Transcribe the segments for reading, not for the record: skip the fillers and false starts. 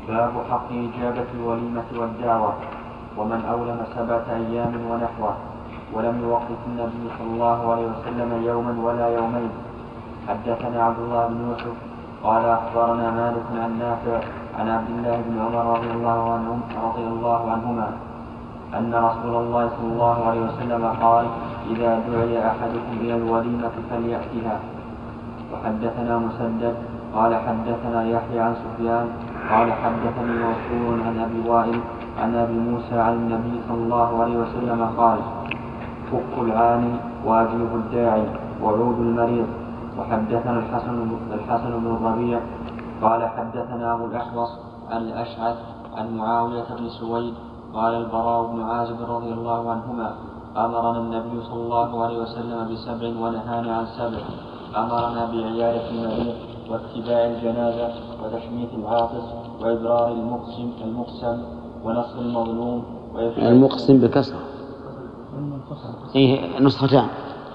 باب حق إجابة الوليمة والدعوة. ومن أولم 7 أيام ونحوه ولم يوقف النبي صلى الله عليه وسلم يوما ولا يومين. حدثنا عبد الله بن يوسف قال أخبرنا مالك عن نافع عن عبد الله بن عمر رضي الله عنهما أن رسول الله صلى الله عليه وسلم قال: إذا دعي أحدكم إلى الوليمة فليأتها. وحدثنا مسدد قال حدثنا يحيى عن سفيان قال حدثني موصول عن أبي وائل عن أبي موسى عن النبي صلى الله عليه وسلم قال: فك العاني واجيب الداعي وعود المريض. وحدثنا الحسن بن الربيع قال حدثنا أبو الأحوص عن الأشعث عن معاوية بن سويد قال البراء بن عازب رضي الله عنهما: أمرنا النبي صلى الله عليه وسلم ب7 ونهانا عن 7. أمرنا بعيادة المريض واتباع الجنازة وتشميت العاطس وإبرار المقسم ونصر المظلوم المقسم بكسر إيه نسختان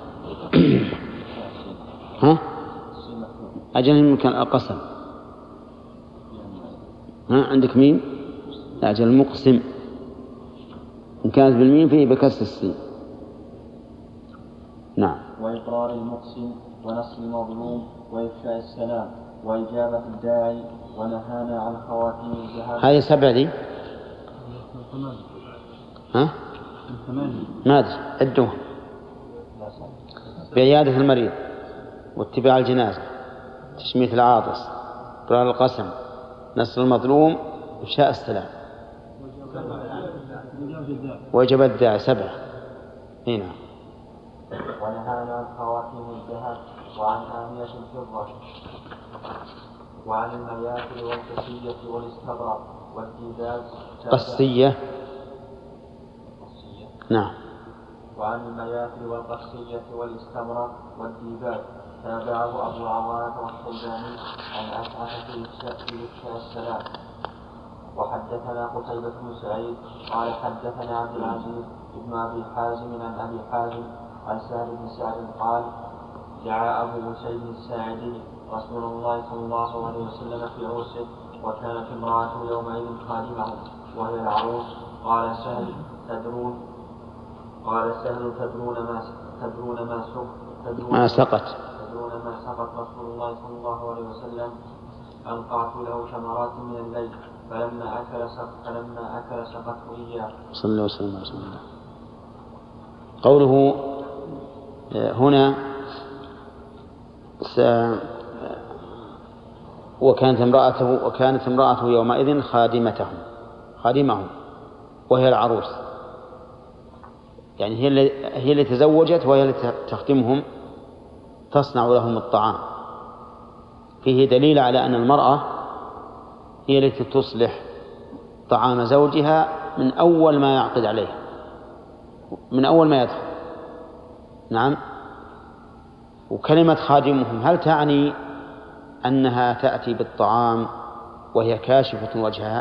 ها أجل يمكن القسم ها عندك مين أجل المقسم إن كانت بالميم فيه بكسر السين. نعم. وإقرار المقسم ونصر المظلوم وإفشاء السلام وإجابة الداعي ونهانا عن خواتيم الذهب. هذه 7 دي ها ما أدري عدوها: بعيادة المريض واتباع الجنازة تشميت العاطس إقرار القسم نصر المظلوم إفشاء السلام وإجابة الداعي 7. هنا ونهانا عن خواتيم الذهب وعن آنية الفضة وعن المياثر والقصية والاستبرق والديباج. قصية نعم. وعن المياثر والقصية والاستبرق والديباج. تابعه أبو عوانة والشيباني عن أشعث في إفشاء السلام. وحدثنا قتيبة بن سعيد قال حدثنا عبد العزيز بن أبي حازم عن أبي حازم عن سهل بن سعد قال: دعا أبو أسيد الساعدي رسول الله صلى الله عليه وسلم في عرسه وكانت امرأته يومئذ خادمه وهي العروس. قال سهل: تدرون ما سقط رسول الله صلى الله عليه وسلم. ألقعت له شمرات من الليل فلما أكل سقته إياه. صلى الله عليه وسلم. قوله هنا وكانت امرأته يومئذ خادمه وهي العروس، يعني هي اللي تزوجت وهي اللي تخدمهم تصنع لهم الطعام. فيه دليل على أن المرأة هي التي تصلح طعام زوجها من أول ما يعقد عليه، من أول ما يدخل. نعم. وكلمة خادمهم هل تعني أنها تأتي بالطعام وهي كاشفة وجهها؟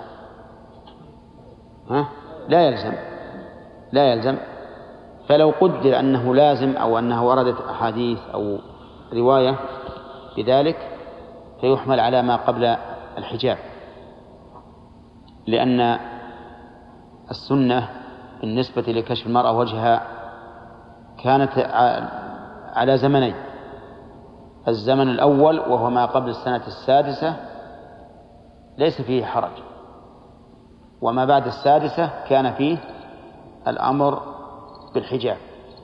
لا يلزم. فلو قدر أنه لازم أو أنها وردت أحاديث أو رواية بذلك فيحمل على ما قبل الحجاب، لأن السنة بالنسبة لكشف المرأة وجهها كانت على زمنين: الزمن الأول وهو ما قبل السنة 6 ليس فيه حرج، وما بعد 6 كان فيه الأمر بالحجاب.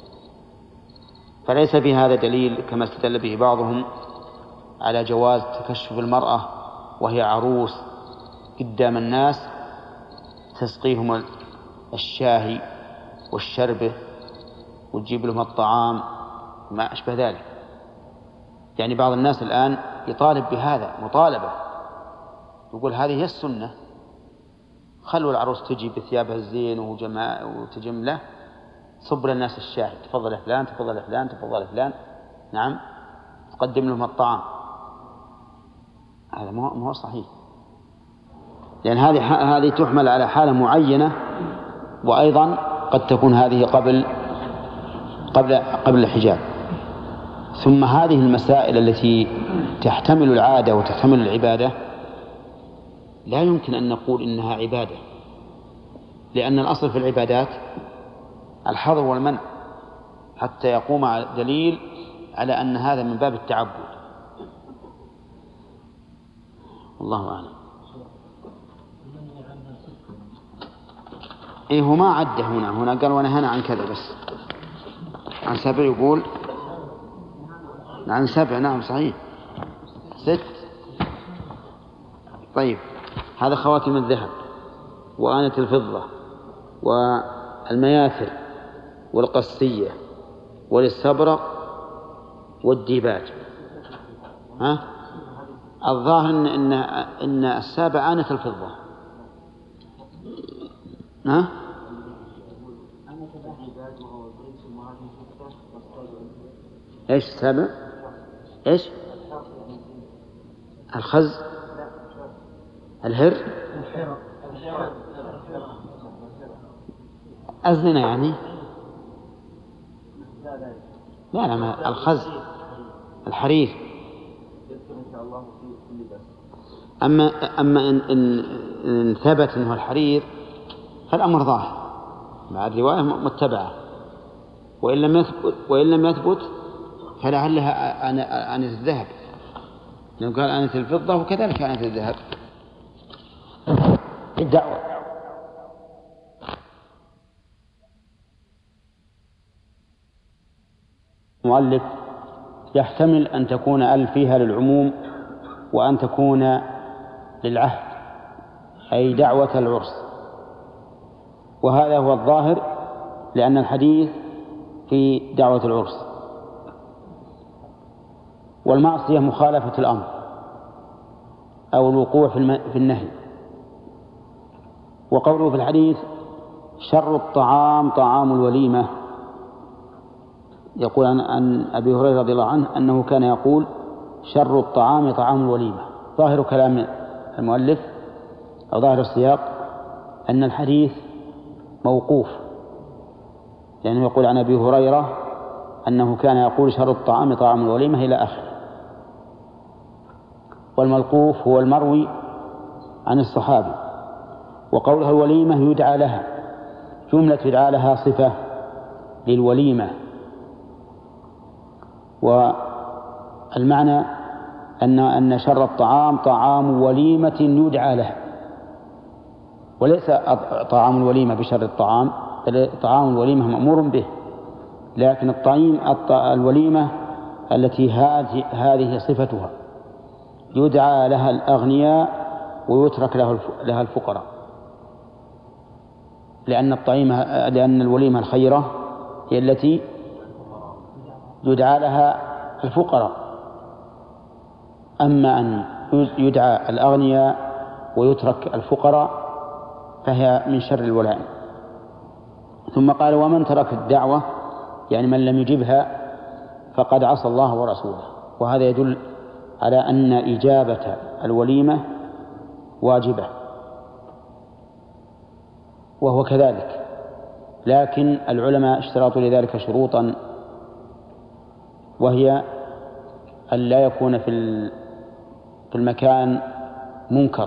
فليس في هذا دليل كما استدل به بعضهم على جواز تكشف المرأة وهي عروس قدام الناس تسقيهم الشاهي والشربة وتجيب لهم الطعام ما أشبه ذلك. يعني بعض الناس الآن يطالب بهذا مطالبة، يقول هذه هي السنة، خلوا العروس تجي بثيابها الزين وتجمله، صب للناس الشاهي، تفضل فلان تفضل فلان تفضل فلان، نعم، تقدم لهم الطعام. هذا ما هو صحيح، لأن هذه تحمل على حالة معينة، وأيضا قد تكون هذه قبل الحجاب. ثم هذه المسائل التي تحتمل العادة وتحتمل العبادة لا يمكن أن نقول إنها عبادة، لأن الأصل في العبادات الحظر والمنع حتى يقوم دليل على أن هذا من باب التعبد. الله أعلم. إيه هو ما عده هنا قال ونهانا عن كذا بس، عن 7 يقول عن 7. نعم صحيح 6. طيب هذا خواتم الذهب وآنة الفضة والمياثر والقصية والاستبرق والديباج. الظاهر إن 7 آنة الفضة. إيش 7؟ إيش الخز الهر أزننا يعني لا الخز الحرير. أما إن ثبت أنه الحرير فالأمر ظاهر مع الرواية متبعة، وإن لم يثبت فلعلها آنة الذهب، لو قال آنة الفضة وكذلك آنة الذهب. الدعوة المؤلف يحتمل أن تكون فيها للعموم وأن تكون للعهد، أي دعوة العرس، وهذا هو الظاهر لأن الحديث في دعوة العرس. والمعصية مخالفة الأمر أو الوقوع في النهي. وقوله في الحديث شر الطعام طعام الوليمة، يقول عن أبي هريرة رضي الله عنه أنه كان يقول شر الطعام طعام الوليمة. ظاهر كلام المؤلف أو ظاهر السياق أن الحديث موقوف، لأنه يقول عن أبي هريرة أنه كان يقول شر الطعام طعام الوليمة إلى آخره. والموقوف هو المروي عن الصحابي. وقولها الوليمة يدعى لها، جملة يدعى لها صفة للوليمة، والمعنى أن شر الطعام طعام وليمة يدعى لها، وليس طعام الوليمة بشر الطعام، بل طعام الوليمة مأمور به، لكن الوليمة التي هذه صفتها يدعى لها الأغنياء ويترك لها الفقراء، لأن الوليمة الخيرة هي التي يدعى لها الفقراء. أما أن يدعى الأغنياء ويترك الفقراء فهي من شر الولائم. ثم قال ومن ترك الدعوة يعني من لم يجبها فقد عصى الله ورسوله. وهذا يدل على أن إجابة الوليمة واجبة، وهو كذلك، لكن العلماء اشترطوا لذلك شروطا، وهي أن لا يكون في المكان منكر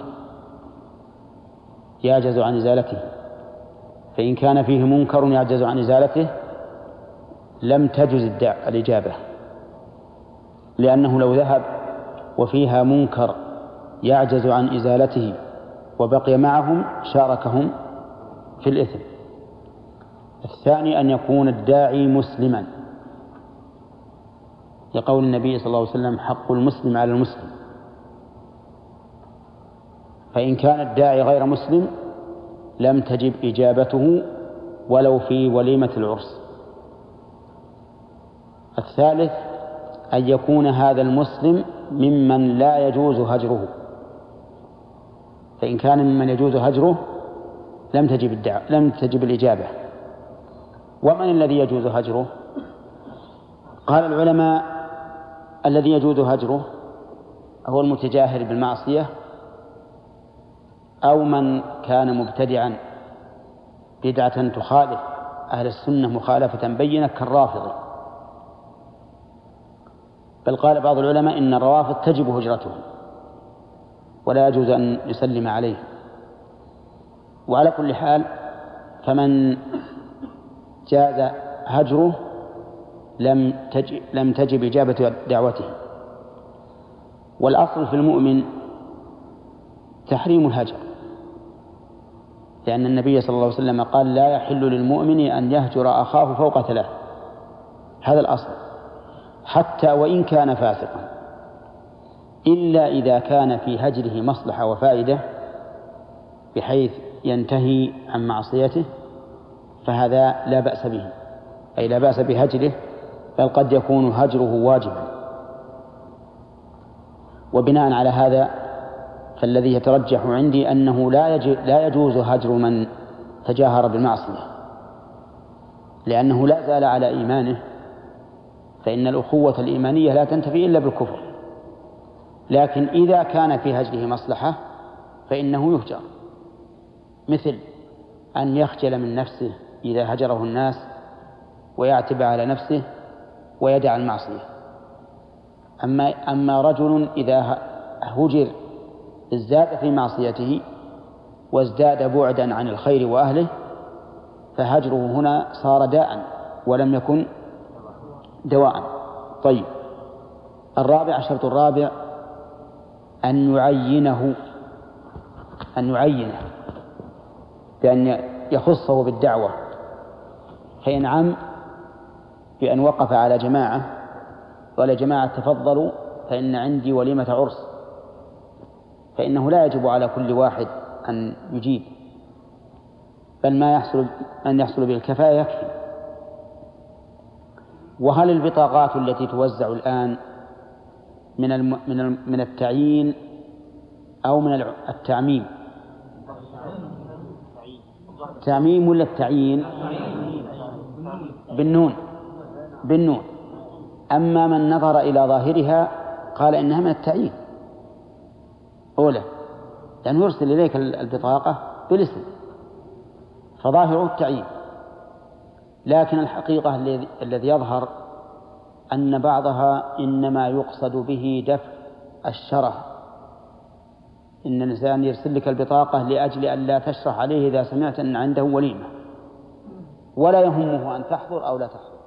يعجز عن إزالته، فإن كان فيه منكر يعجز عن إزالته لم تجز الإجابة، لأنه لو ذهب وفيها منكر يعجز عن إزالته وبقي معهم شاركهم في الإثم. الثاني أن يكون الداعي مسلما، لقول النبي صلى الله عليه وسلم حق المسلم على المسلم، فإن كان الداعي غير مسلم لم تجب إجابته ولو في وليمة العرس. الثالث أن يكون هذا المسلم ممن لا يجوز هجره، فإن كان ممن يجوز هجره لم تجب الإجابة. ومن الذي يجوز هجره؟ قال العلماء الذي يجوز هجره هو المتجاهر بالمعصية أو من كان مبتدعا بدعة تخالف أهل السنة مخالفة بينة كالرافضة. بل قال بعض العلماء إن الروافض تجب هجرتهم ولا يجوز أن يسلم عليه. وعلى كل حال فمن جاز هجره لم تجب إجابة دعوته. والأصل في المؤمن تحريم الهجر، لأن النبي صلى الله عليه وسلم قال لا يحل للمؤمن أن يهجر أخاه فوق 3. هذا الأصل حتى وإن كان فاسقا، إلا إذا كان في هجره مصلحة وفائدة بحيث ينتهي عن معصيته فهذا لا بأس به، أي لا بأس بهجره، بل قد يكون هجره واجبا. وبناء على هذا فالذي يترجح عندي أنه لا يجوز هجر من تجاهر بالمعصية، لأنه لا زال على إيمانه، فإن الأخوة الإيمانية لا تنتفي إلا بالكفر. لكن إذا كان في هجره مصلحة فإنه يهجر، مثل أن يخجل من نفسه إذا هجره الناس ويعتب على نفسه ويدع المعصية. أما رجل إذا هجر ازداد في معصيته وازداد بعدا عن الخير وأهله فهجره هنا صار داء ولم يكن دواء. طيب، الشرط الرابع أن يعينه بأن يخصه بالدعوة، فإن عم بأن وقف على جماعة ولا جماعة تفضلوا فإن عندي وليمة عرس، فإنه لا يجب على كل واحد أن يجيب، بل أن يحصل بالكفاية يكفي. وهل البطاقات التي توزع الآن من التعيين أو من التعميم؟ التعميم ولا التعيين؟ بالنون. أما من نظر إلى ظاهرها قال إنها من التعيين أولى، لأنه يرسل إليك البطاقة بالاسم فظاهره التعيين. لكن الحقيقة الذي يظهر أن بعضها إنما يقصد به دفع الشره، إن الإنسان يرسل لك البطاقة لأجل أن لا تشرح عليه إذا سمعت أن عنده وليمة، ولا يهمه أن تحضر أو لا تحضر.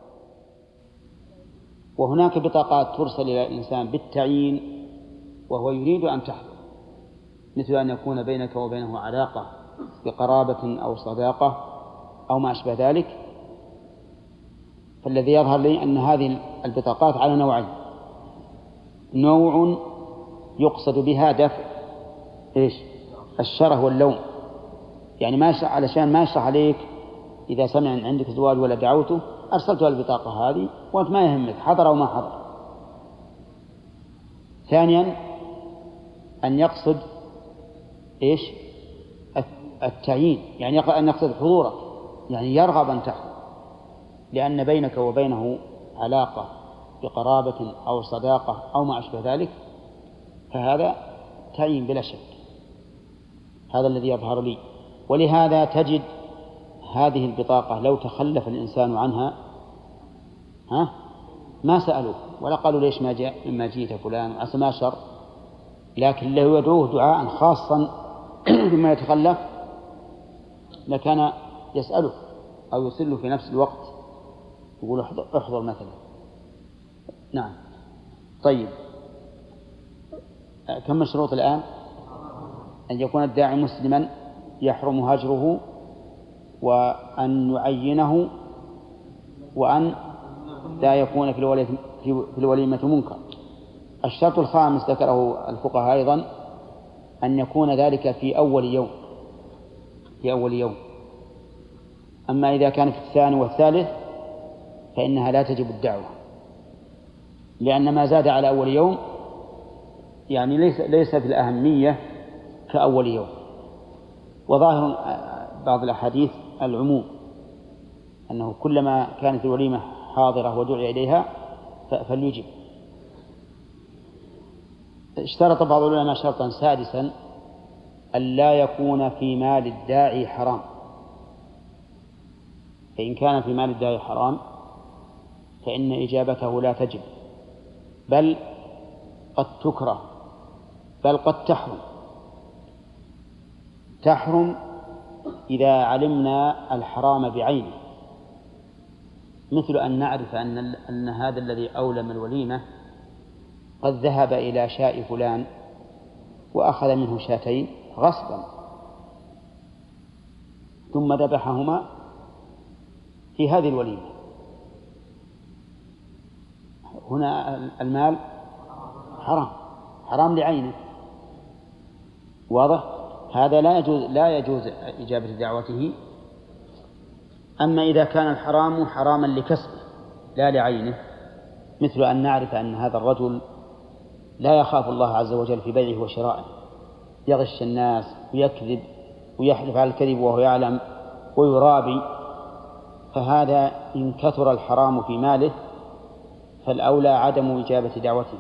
وهناك بطاقات ترسل إلى الإنسان بالتعيين وهو يريد أن تحضر، مثل أن يكون بينك وبينه علاقة بقرابة أو صداقة أو ما أشبه ذلك. فالذي يظهر لي أن هذه البطاقات على نوعين: نوع يقصد بها دفع الشره واللوم، يعني علشان ما يشرح عليك إذا سمع أن عندك زواج ولا دعوته أرسلت البطاقة هذه وأنت ما يهمك حضر أو ما حضر. ثانيا أن يقصد التعيين، يعني أن يقصد حضورك، يعني يرغب أن تحضر لأن بينك وبينه علاقة بقرابة أو صداقة أو ما أشبه ذلك، فهذا تعيين بلا شك. هذا الذي يظهر لي. ولهذا تجد هذه البطاقة لو تخلف الإنسان عنها ما سألوه ولا قالوا ليش ما جيت فلان عسى ما شر، لكن لو يدعوه دعاء خاصا بما يتخلف لكان يسأله أو يصله في نفس الوقت يقول احضر مثلا. نعم. طيب، كم الشروط الآن؟ أن يكون الداعي مسلما يحرم هجره، وأن يعينه، وأن لا يكون في الوليمة منكر. الشرط الخامس ذكره الفقهاء أيضا أن يكون ذلك في أول يوم. أما إذا كان في الثاني والثالث فإنها لا تجب الدعوة، لأن ما زاد على أول يوم يعني ليس في الأهمية كأول يوم. وظاهر بعض الأحاديث العموم، أنه كلما كانت الوليمة حاضرة ودعي إليها فليجب. اشترط بعض العلماء شرطا سادسا: ألا يكون في مال الداعي حرام، فإن كان في مال الداعي حرام فإن إجابته لا تجب، بل قد تكره، بل قد تحرم. تحرم إذا علمنا الحرام بعينه، مثل أن نعرف أن هذا الذي أولم الوليمة قد ذهب إلى شاء فلان وأخذ منه شاتين غصبا ثم ذبحهما في هذه الوليمة. هنا المال حرام لعينه، واضح؟ هذا لا يجوز إجابة دعوته. أما إذا كان الحرام حراما لكسبه لا لعينه، مثل أن نعرف أن هذا الرجل لا يخاف الله عز وجل في بيعه وشرائه، يغش الناس ويكذب ويحلف على الكذب وهو يعلم ويرابي، فهذا إن كثر الحرام في ماله فالأولى عدم إجابة دعوته.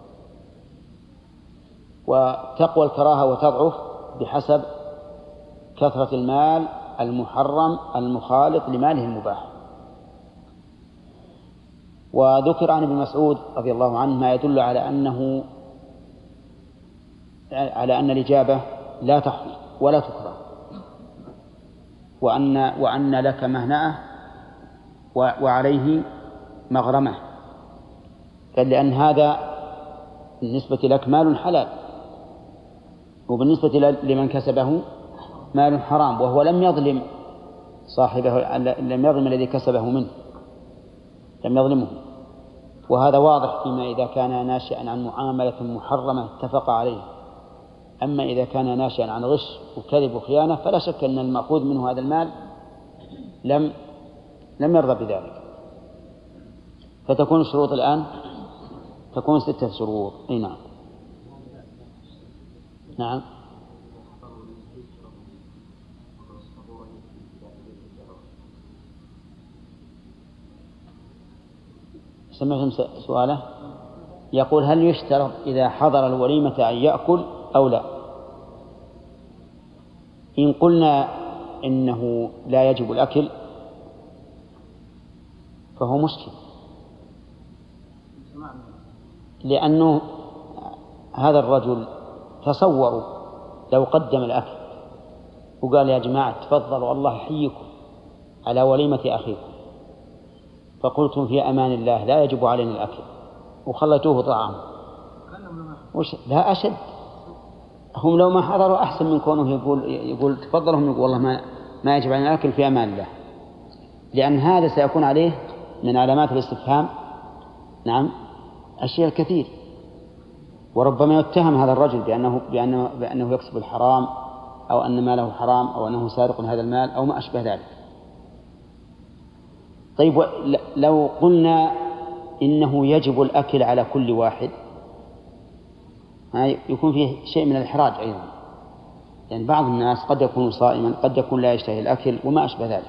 وتقوى الكراهة وتضعف بحسب كثرة المال المحرم المخالط لماله المباح. وذكر عن ابن مسعود رضي الله عنه ما يدل على أن الإجابة لا تحصل ولا تكره، وأن لك مهنأة وعليه مغرمة، لأن هذا بالنسبة لك مال حلال، وبالنسبة لمن كسبه مال حرام، وهو لم يظلم صاحبه، لم يظلم الذي كسبه منه، لم يظلمه. وهذا واضح فيما إذا كان ناشئا عن معاملة محرمة اتفق عليه. أما إذا كان ناشئا عن غش وكذب وخيانة فلا شك أن المأخوذ منه هذا المال لم يرضى بذلك. فتكون الشروط الآن تكون 6 شروط. أي نعم. نعم. سمعتم سؤاله؟ يقول: هل يشترط إذا حضر الوليمة أن يأكل أو لا؟ إن قلنا إنه لا يجب الأكل فهو مشكل، لأنه هذا الرجل تصوروا لو قدم الأكل وقال: يا جماعة تفضلوا الله يحييكم على وليمة أخيكم، فقلتم في أمان الله لا يجب علينا الأكل، وخلتوه طعام، لا أشد. هم لو ما حضروا أحسن من كونه يقول تفضلوا، هم يقول والله ما يجب علينا الأكل في أمان الله، لأن هذا سيكون عليه من علامات الاستفهام نعم أشياء كثير، وربما يتهم هذا الرجل بأنه يكسب الحرام، أو أن ماله حرام، أو أنه سارق هذا المال، أو ما أشبه ذلك. طيب، لو قلنا إنه يجب الأكل على كل واحد يكون فيه شيء من الإحراج أيضا، يعني بعض الناس قد يكون صائما، قد يكون لا يشتهي الأكل وما أشبه ذلك.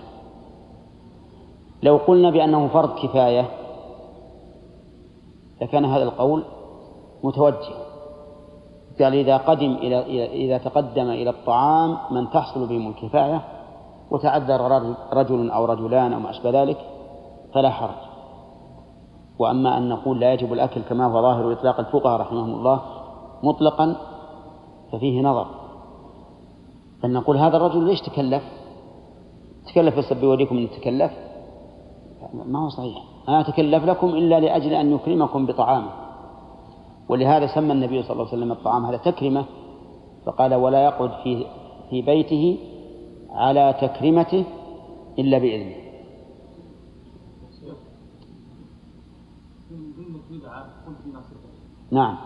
لو قلنا بأنه فرض كفاية لكان هذا القول متوجه، قال إذا تقدم إلى الطعام من تحصل بهم الكفاية وتعذر رجل أو رجلان أو ما أشبه ذلك فلا حرج. وأما أن نقول لا يجب الأكل كما هو ظاهر إطلاق الفقهاء رحمهم الله مطلقا ففيه نظر. أن نقول هذا الرجل ليش تكلف بس بيوريكم أن تكلف، ما هو صحيح. ما تكلف لكم إلا لأجل أن يكرمكم بطعامه، ولهذا سمى النبي صلى الله عليه وسلم الطعام هذا تكرمة، فقال: ولا يقعد في بيته على تكرمته إلا بإذنه. نعم،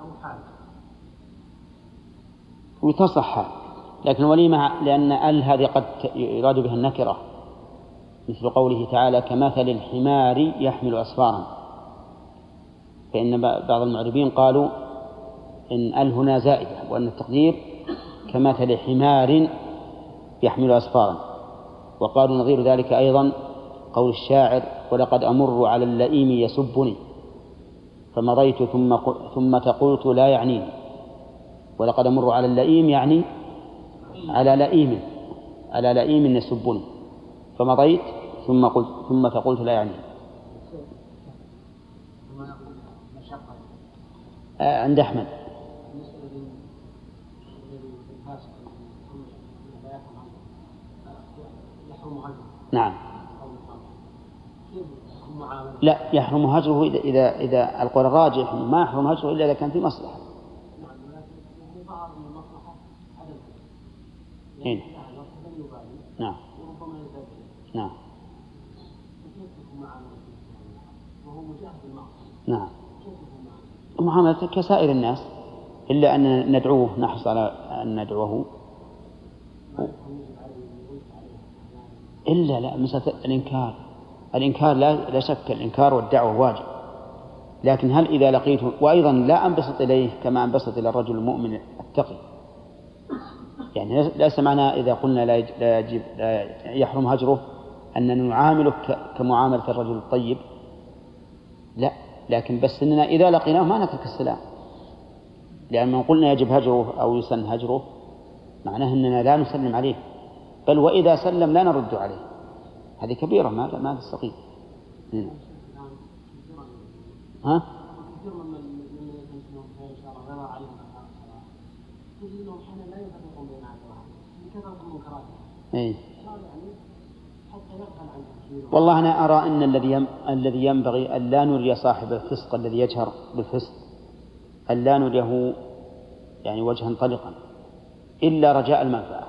وتصح، لكن وليمة لأن هذه قد يراد بها النكرة، مثل قوله تعالى: كمثل الحمار يحمل أسفارا، فإن بعض المعربين قالوا إن هنا زائدة، وأن التقدير كمثل حمار يحمل أسفارا. وقالوا نظير ذلك أيضا قول الشاعر: ولقد أمر على اللئيم يسبني فمضيت ثم تقلت لا يعنيني. ولقد أمر على اللئيم يعني على لئيم يسبني فمضيت ثم تقلت لا يعنيني. عند أحمد نعم. لا، يحرم هجره إذا القول الراجح ما يحرم هجره إلا إذا كان في مصلحة. إيه؟ نعم. نعم. نعم. معاملة كسائر الناس، إلا أن ندعوه، نحرص على أن ندعوه. إلا لا، مسألة الإنكار لا شك، الإنكار والدعوة واجب، لكن هل إذا لقيته، وأيضا لا أنبسط إليه كما أنبسط إلى الرجل المؤمن التقي، يعني ليس معنى إذا قلنا لا يحرم هجره أننا نعامله كمعاملة الرجل الطيب، لا، لكن بس أننا إذا لقيناه ما نترك السلام، لأن من قلنا يجب هجره أو يسن هجره معناه أننا لا نسلم عليه، بل وإذا سلم لا نرد عليه، هذه كبيرة ما تستقيم. ها؟ إيه؟ والله أنا أرى أن الذي ينبغي أن لا نري صاحب الفسق الذي يجهر بالفسق أن لا نريه يعني وجها طلقا إلا رجاء المنفعة،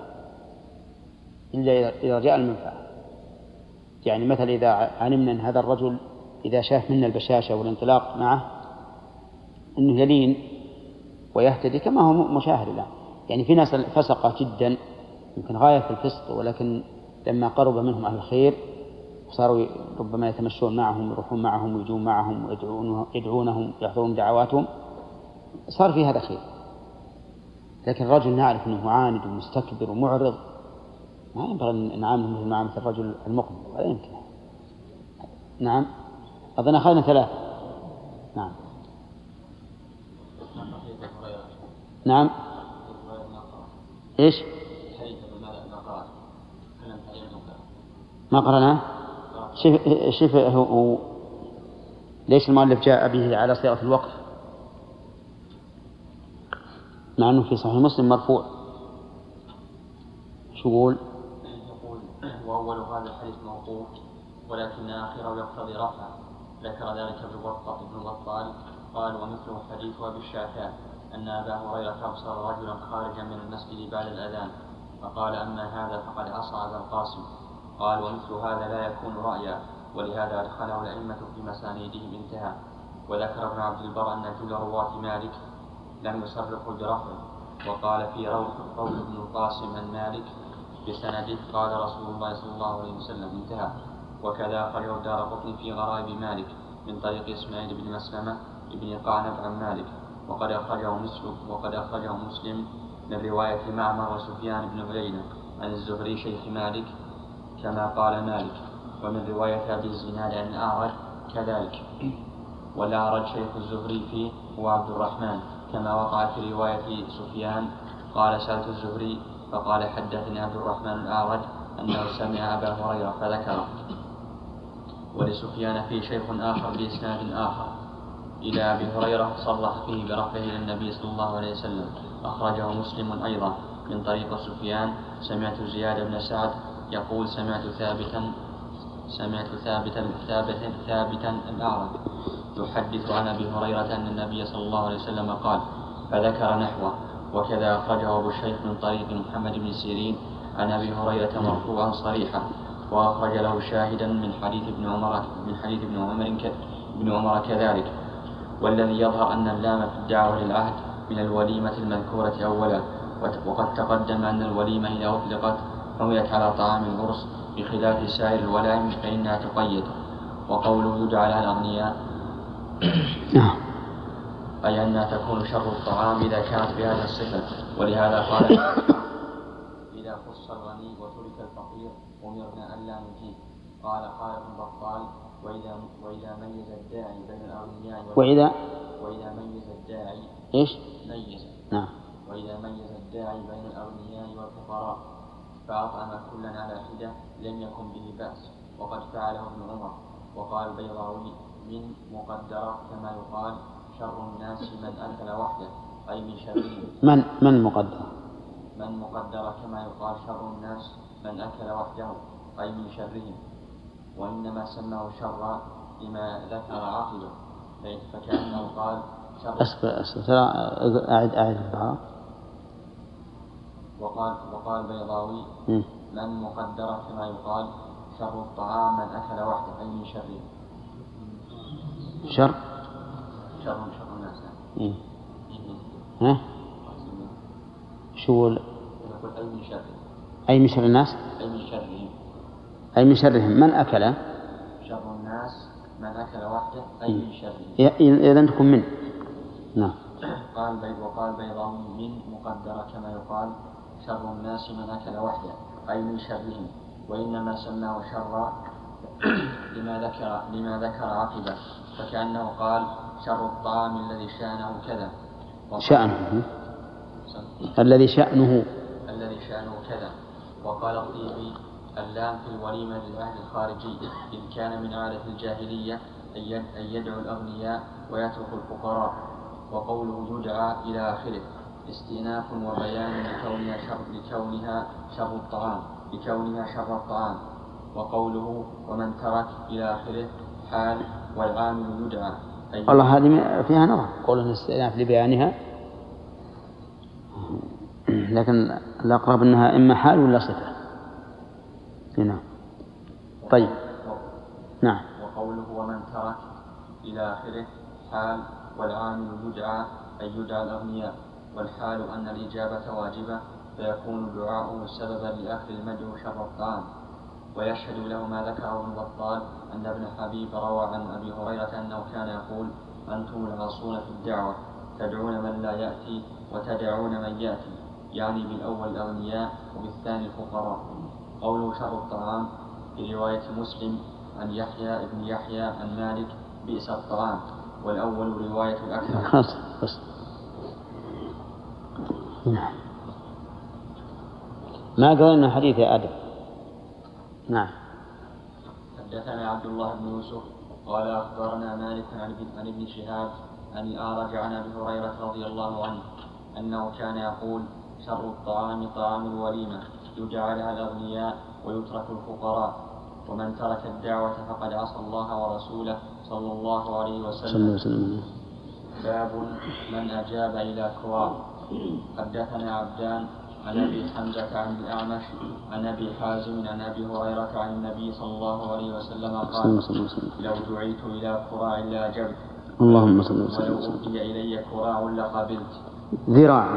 إلا رجاء المنفعة. يعني مثلا إذا علمنا أن هذا الرجل إذا شاف منا البشاشة والانطلاق معه أنه يلين ويهتدي كما هو مشاهد الآن، يعني في ناس فسقة جدا يمكن غاية في الفسق، ولكن لما قرب منهم أهل الخير صاروا ربما يتمشون معهم، يروحون معهم، ويجون معهم، ويدعونهم، يحضرون دعواتهم، صار في هذا خير. لكن الرجل نعرف أنه عاند ومستكبر ومعرض، ما ينبغي أن نعامله مثل معاملة الرجل المقبل، ولا يمكن. نعم، أظن أخذنا 3. نعم. نعم. إيش؟ ما قرأناه؟ شوف هو ليش المؤلف جاء به على صيغة الوقف مع أنه في صحيح مسلم مرفوع؟ شو يقول؟ وأول هذا الحديث موقوف ولكن آخره يقتضي رفعه، ذكر ذلك ابن بطال قال ومثله حديث أبي الشعثاء أن أبا هريرة أبصر رجلا خارجا من المسجد بعد الأذان فقال أما هذا فقد عصى أبا القاسم. قال ومثل هذا لا يكون رأيا، ولهذا أدخله الأئمة في مسانيدهم انتهى. وذكر ابن عبد البر أن كل رواة مالك لم يصرحوا برفعه، وقال في روح ابن القاسم عن مالك بسنده قال رسول الله صلى الله عليه وسلم انتهى. وكذا أخرجه الدارقطني في غرائب مالك من طريق إسماعيل بن مسلمة بن قعنب عن مالك، وقد أخرجه مسلم من رواية معمر وسفيان بن عيينة عن الزهري شيخ مالك كما قال مالك، ومن رواية أبي الزناد عن الأعرج كذلك، والأعرج شيخ الزهري فيه هو عبد الرحمن كما وقع في رواية سفيان قال سألت الزهري فقال حدثني عبد الرحمن الأعرج أنه سمع أبا هريرة فذكره. ولسفيان فيه شيخ آخر بإسناد آخر إلى أبي هريرة صرح فيه برفعه إلى النبي صلى الله عليه وسلم، أخرجه مسلم أيضا من طريق سفيان سمعت زياد بن سعد يقول سمعت ثابتا الأعرج يحدث عن أبي هريرة أن النبي صلى الله عليه وسلم قال فذكر نحوه. وكذا أخرجه أبو الشيخ من طريق محمد بن سيرين عن أبي هريرة مرفوعا صريحا، وأخرج له شاهدا من حديث ابن عمر كذلك. والذي يظهر أن اللام في الدعوة للعهد من الوليمة المذكورة أولا، وقد تقدم أن الوليمة إذا أطلقت حملت على طعام العرس بخلاف سائر الولائم فإنها تقيد. وقوله يدعى لها الأغنياء أي أنها تكون شر الطعام إذا كانت بهذا الصفة، ولهذا قال إذا خص الغني وترك الفقير أمرنا ألا نجيب. قال ابن بطال وإذا ميز الداعي بين الأغنياء وإذا ميز الداعي إيش؟ ميز. نعم. وإذا ميز الداعي بين الأغنياء والفقراء فأطعم كلا على حدة لم يكن به بأس، وقد فعله ابن عمر. وقال البيضاوي من مقدرة كما يقال شر الناس من أكل وحده أي من شرهم. من مقدرة؟ من مقدرة كما يقال شر الناس من أكل وحده أي من شرهم، وإنما سماه شرا لما ذكر عقله، فكأنه قال شر. أعد البعض. وقال بيضاوي من مقدرة كما يقال شر الطعام من أكل وحده، أي من شره. شر الناس. ها؟ شو يقول أي من شره. أي من شر الناس؟ أي من شرهم من أكل. شر الناس من أكل وحده، أي من شره. إذن تكون من. نعم. وقال بيضاوي من مقدرة كما يقال شر الناس من أكل وحده، أي من شرهم، وإنما سماه شرا لما ذكر عقبه، فكأنه قال شر الطعام الذي شأنه كذا. الذي شأنه كذا. وقال الطيبي اللام في الوليمة للأهل الخارجي، إذ كان من عادة الجاهلية أن يدعو الأغنياء ويترك الفقراء. وقوله يدعى إلى آخره استئناف وبيان لكونها شر الطعام. وقوله ومن ترك إلى آخره حال، والعامل يدعى. والله هذه فيها نظر، قولنا استئناف لبيانها، لكن الأقرب أنها إما حال ولا صفة. نعم. طيب. نعم. وقوله ومن ترك إلى آخره حال، والعامل يدعى أي يدعى الأغنياء، والحال أن الإجابة واجبة، فيكون دعاؤه سببا لأكل المدعو شر الطعام. ويشهد له ما ذكره ابن بطال أن ابن حبيب روى عن أبي هريرة أنه كان يقول أنتم العاصون في الدعوة، تدعون من لا يأتي وتدعون من يأتي، يعني بالأول الأغنياء وبالثاني الفقراء. قوله شر الطعام في رواية مسلم عن يحيى ابن يحيى عن مالك بئس الطعام، والأول رواية الأكثر. ما قلنا حديث يا آدم. نعم. حدثنا عبد الله بن يوسف قال أخبرنا مالك عن ابن شهاب عن الأعرج عن أبي هريرة رضي الله عنه أنه كان يقول شر الطعام طعام الوليمة يدعى لها الأغنياء ويترك الفقراء، ومن ترك الدعوة فقد عصى الله ورسوله صلى الله عليه وسلم. باب من أجاب إلى كرام. حدثنا عبدان عن أبي حمزة عن الأعمش عن أبي حازم عن أبي هريرة عن النبي صلى الله عليه وسلم قال لو دعيت إلى كراع لأجبت، اللهم صل وسلم. ولو أهدي إلي كراع لقبلت. ذراع.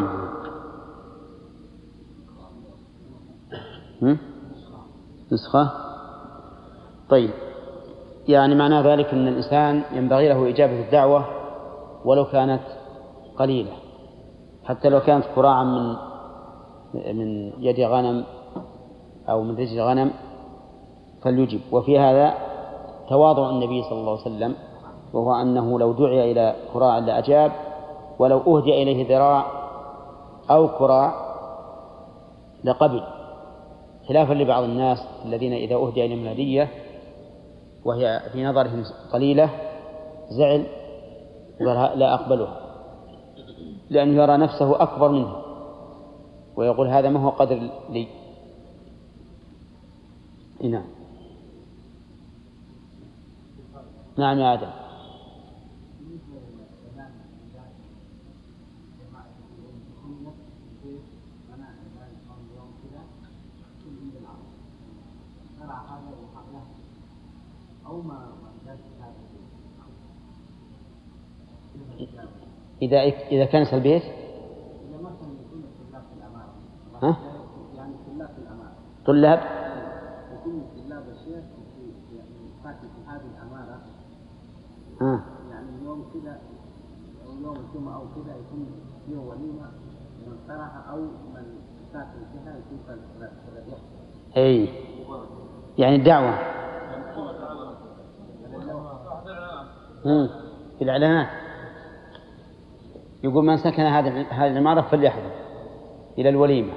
نسخة. طيب، يعني معنى ذلك أن الإنسان ينبغي له إجابة الدعوة ولو كانت قليلة، حتى لو كانت كراعا من يد غنم أو من رجل غنم فليجب. وفي هذا تواضع النبي صلى الله عليه وسلم، وهو أنه لو دعي إلى كراع لأجاب، ولو أهدي إليه ذراع أو كراع لقبل، خلافا لبعض الناس الذين إذا أهدي إليهم هدية وهي في نظرهم قليلة زعل وقال لا أقبلها، لأنه يرى نفسه أكبر منه ويقول هذا ما هو قدر لي. نعم يا آدم. إذا كنس البيت ها؟ طلاب يكون طلاب الشيخ في هذه الأمارة، يعني يوم كذا أو يوم الجمعة أو كذا يكون يوم وليمة من طرح أو من ساكن فيها يكون فلا. أي يعني الدعوة في الإعلانات يقول من سكن هذه العمارة فليحضر إلى الوليمة.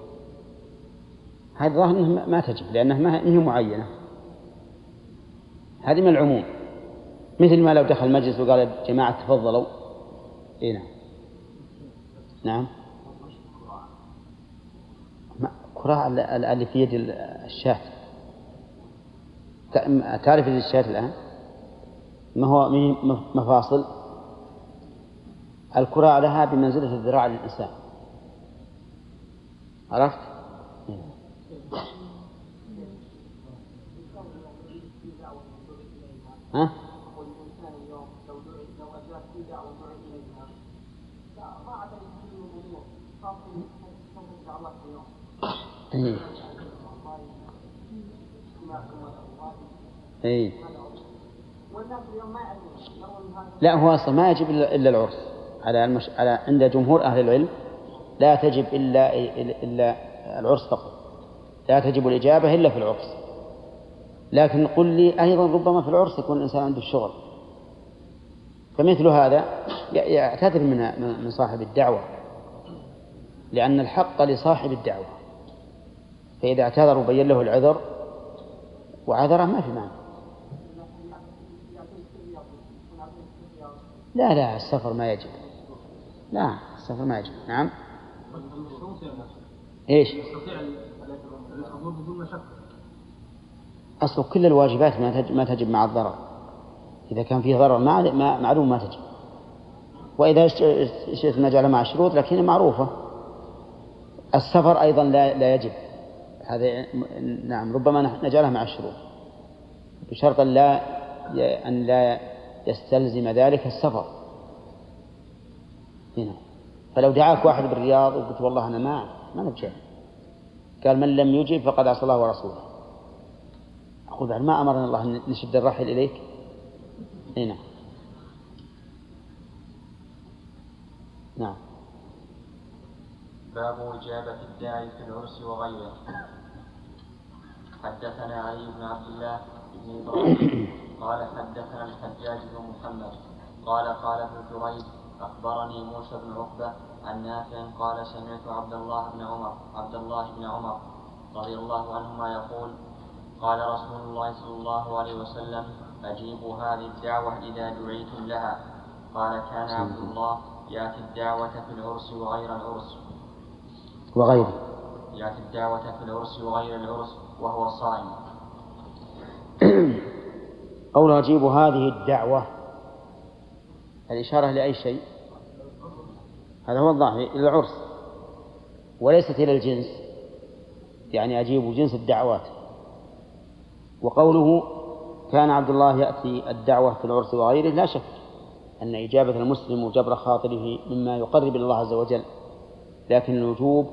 هذا ظاهر أنها ما تجب لأنها ما هي معينة، هذه من العموم، مثل ما لو دخل المجلس وقال يا جماعة تفضلوا. نعم. كراع اللي في يد الشاة تعرف الشاة الآن ما هو مفاصل الكراع لها بمنزلة الذراع للإنسان، عرفت؟ ها؟ إيه. لا هو أصلا ما يجب إلا العرس على عند جمهور أهل العلم، لا تجب إلا العرس فقط، لا تجب الإجابة إلا في العرس. لكن قل لي أيضا ربما في العرس يكون الإنسان عنده الشغل، فمثل هذا يعتذر من صاحب الدعوة، لأن الحق لصاحب الدعوة، فإذا اعتذر وبين له العذر وعذره ما في معنى. لا السفر ما يجب، لا السفر ما يجب. نعم. إيش؟ أصل كل الواجبات ما تجب مع الضرر، إذا كان فيه ضرر معلوم ما تجب، وإذا شئت نجعلها مع الشروط لكنها معروفة. السفر أيضا لا يجب، هذا نعم ربما نجعلها مع الشروط بشرط أن لا يستلزم ذلك السفر هنا. فلو دعاك واحد بالرياض وقلت والله أنا ما نبجع، قال من لم يجب فقد عصى الله ورسوله، أقول بعد ما أمرنا الله أن نشد الرحل إليك هنا. نعم. باب إجابة الداعي في العرس وغيره. حدثنا علي بن عبد الله بن إبراهيم قال حدثنا الحجاج بن محمد قال ابن جريج أخبرني موسى بن عقبة عن نافع قال سمعت عبد الله بن عمر رضي الله عنهما يقول قال رسول الله صلى الله عليه وسلم أجيبوا هذه الدعوة إذا دعيتم لها. قال كان عبد الله يأتي الدعوة في العرس وغير العرس يأتي الدعوة في العرس وغير العرس وهو صائم. قول أجيب هذه الدعوة الإشارة لأي شيء؟ هذا هو الظاهر إلى العرس وليست إلى الجنس، يعني أجيب جنس الدعوات. وقوله كان عبد الله يأتي الدعوة في العرس وغيره، لا شك أن إجابة المسلم وجبر خاطره مما يقرب إلى الله عز وجل، لكن الوجوب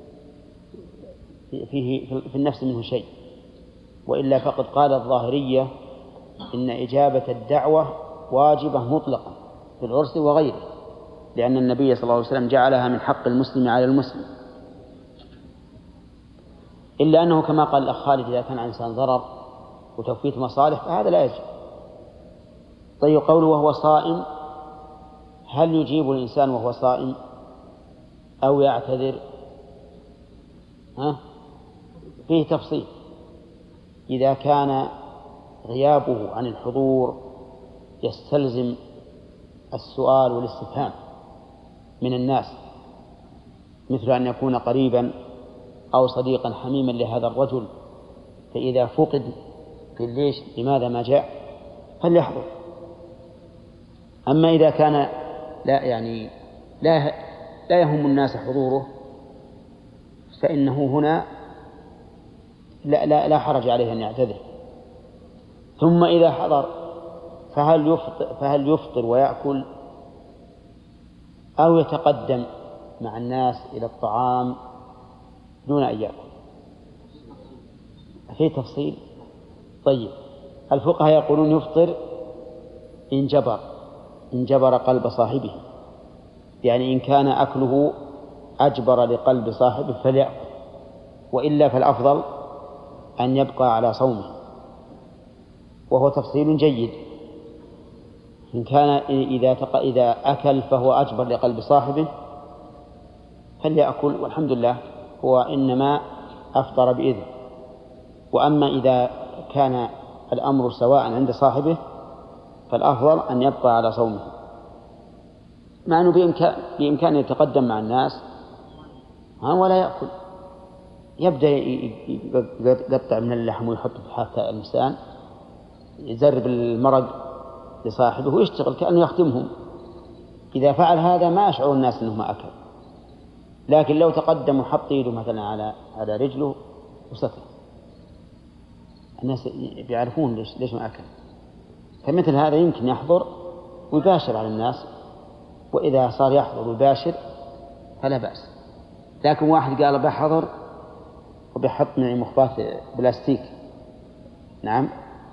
فيه في النفس منه شيء، وإلا فقد قال الظاهرية إن إجابة الدعوة واجبة مطلقا في العرس وغيره، لأن النبي صلى الله عليه وسلم جعلها من حق المسلم على المسلم، إلا أنه كما قال الأخ خالد إذا كان عن إنسان ضرر وتفويت مصالح فهذا لا يجب. طيب قوله وهو صائم، هل يجيب الإنسان وهو صائم أو يعتذر؟ فيه تفصيل. إذا كان غيابه عن الحضور يستلزم السؤال والاستفهام من الناس، مثل أن يكون قريبا أو صديقا حميما لهذا الرجل، فإذا فقد في ليش لماذا ما جاء فليحضر. أما إذا كان لا يهم الناس حضوره فإنه هنا لا حرج عليه أن يعتذر. ثم إذا حضر فهل يفطر ويأكل أو يتقدم مع الناس إلى الطعام دون أن يأكل؟ في تفصيل. طيب الفقهاء يقولون يفطر إن جبر قلب صاحبه، يعني إن كان أكله أجبر لقلب صاحبه فليأكل، وإلا فالأفضل أن يبقى على صومه، وهو تفصيل جيد. إن كان إذا أكل فهو أجبر لقلب صاحبه فليأكل والحمد لله، هو إنما أفطر بإذن. وأما إذا كان الأمر سواء عند صاحبه فالأفضل أن يبقى على صومه، مع أنه بإمكانه يتقدم مع الناس ولا يأكل، يبدأ يقطع من اللحم ويحط في حافة اللسان يزرب المرق لصاحبه ويشتغل كأنه يخدمهم. إذا فعل هذا ما يشعر الناس أنه ما أكل، لكن لو تقدم وحط يده مثلا على رجله وسكت الناس بيعرفون ليش ما أكل. فمثل هذا يمكن يحضر ويباشر على الناس، وإذا صار يحضر ويباشر فلا بأس. لكن واحد قال بحضر وبيحط معي مخبات بلاستيك، نعم،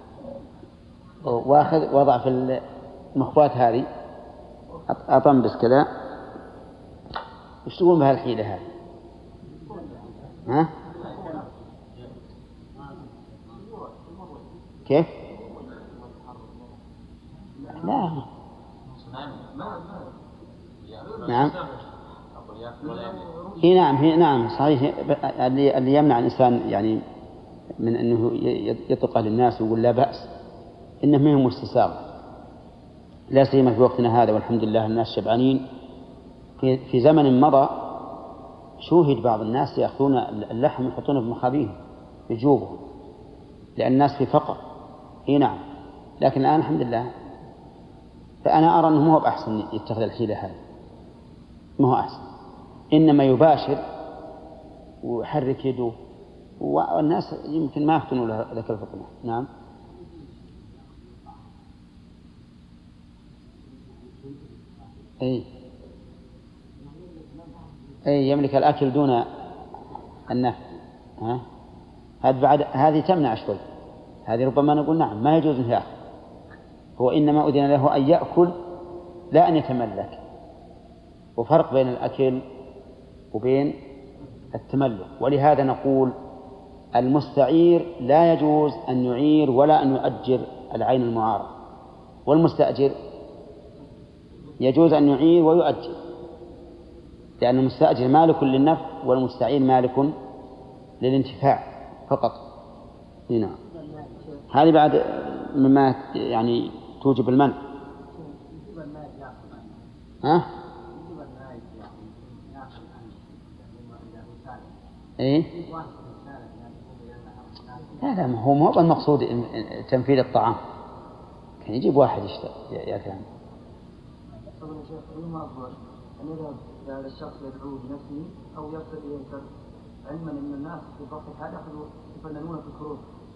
واخذ وضع في المخبات هذه أطنبس كذا، وش تقول بها الحيلة هذه؟ ها؟ كيف؟ لا، نعم، هي نعم صحيح. اللي يمنع الإنسان يعني من أنه يطلق للناس ويقول لا بأس إنه منهم استساغ، لا سيما في وقتنا هذا والحمد لله الناس شبعانين. في زمن مضى شوهد بعض الناس يأخذون اللحم يحطونه في مخابيهم في جيوبهم لأن الناس في فقر. هي نعم، لكن الآن الحمد لله. فأنا أرى أنه ما هو بأحسن يتخذ الحيلة هذه، ما هو أحسن، إنما يباشر ويحرك يده، والناس يمكن ما يفتنوا لك الفطنة. نعم. أي يملك الأكل دون النفع. هذه تمنع شوي، هذه ربما نقول نعم ما يجوز أن يأكل، هو إنما أذن له أن يأكل لا أن يتملك. وفرق بين الأكل وبين التملك. ولهذا نقول المستعير لا يجوز أن يعير ولا أن يؤجر العين المعارة، والمستأجر يجوز أن يعير ويؤجر، لأن المستأجر مالك للنفع والمستعير مالك للانتفاع فقط. هنا هذه بعد مما يعني توجب المنع. لا هو ما هو المقصود تنفيذ الطعام، كان يجيب واحد يأكل. أن يذهب هذا الشخص يدعو بنفسه أو يصل إلى الكرب، علما أن الناس في الوقت هذا يفننون في الكروت.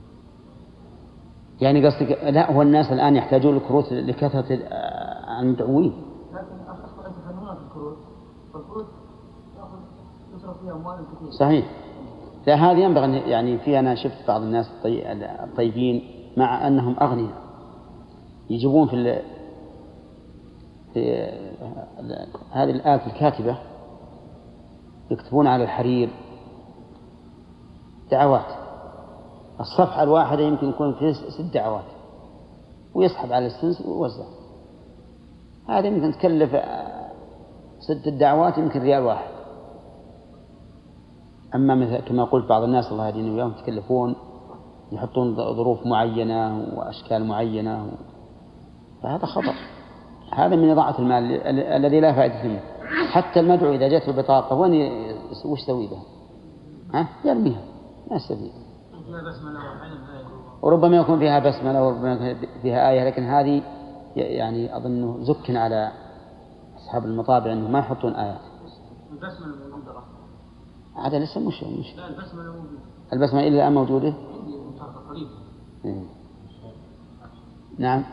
يعني قصدك لا، هو الناس الآن يحتاجون الكروت لكثرة المدعوين، لكن يفننون في الكروت، فالكروت يصرف فيها أموال كثيرة. صحيح. لا هذه ينبغي يعني في أنا شفت بعض الناس الطيبين مع أنهم أغنياء يجيبون في هذه الآلة الكاتبة يكتبون على الحرير دعوات، الصفحة الواحدة يمكن يكون فيه 6 دعوات، ويسحب على السنس ويوزع. هذا يمكن تكلف 6 دعوات يمكن ريال واحد. أما مثل كما قلت بعض الناس الله يهدينا وياهم يتكلفون يحطون ظروف معينة وأشكال معينة، فهذا خطأ. هذا من إضاعة المال الذي لا فائدة منه. حتى المدعو إذا جاءت البطاقة وش يسوي بها؟ يرميها، ما يستفيد. وربما يكون فيها بسملة وربما يكون فيها آية، لكن هذه يعني أظنه زكن على أصحاب المطابع أنه ما يحطون آيات. البسملة موجودة هذا لسه مش لا، البسملة موجودة. البسملة إلا الآن موجودة. نعم.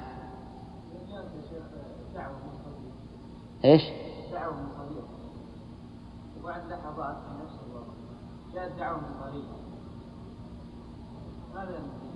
إيش؟ دعوة من قريب، وبعد لحظات في نفس الوقت جاءت دعوة من قريب، ماذا يمكن؟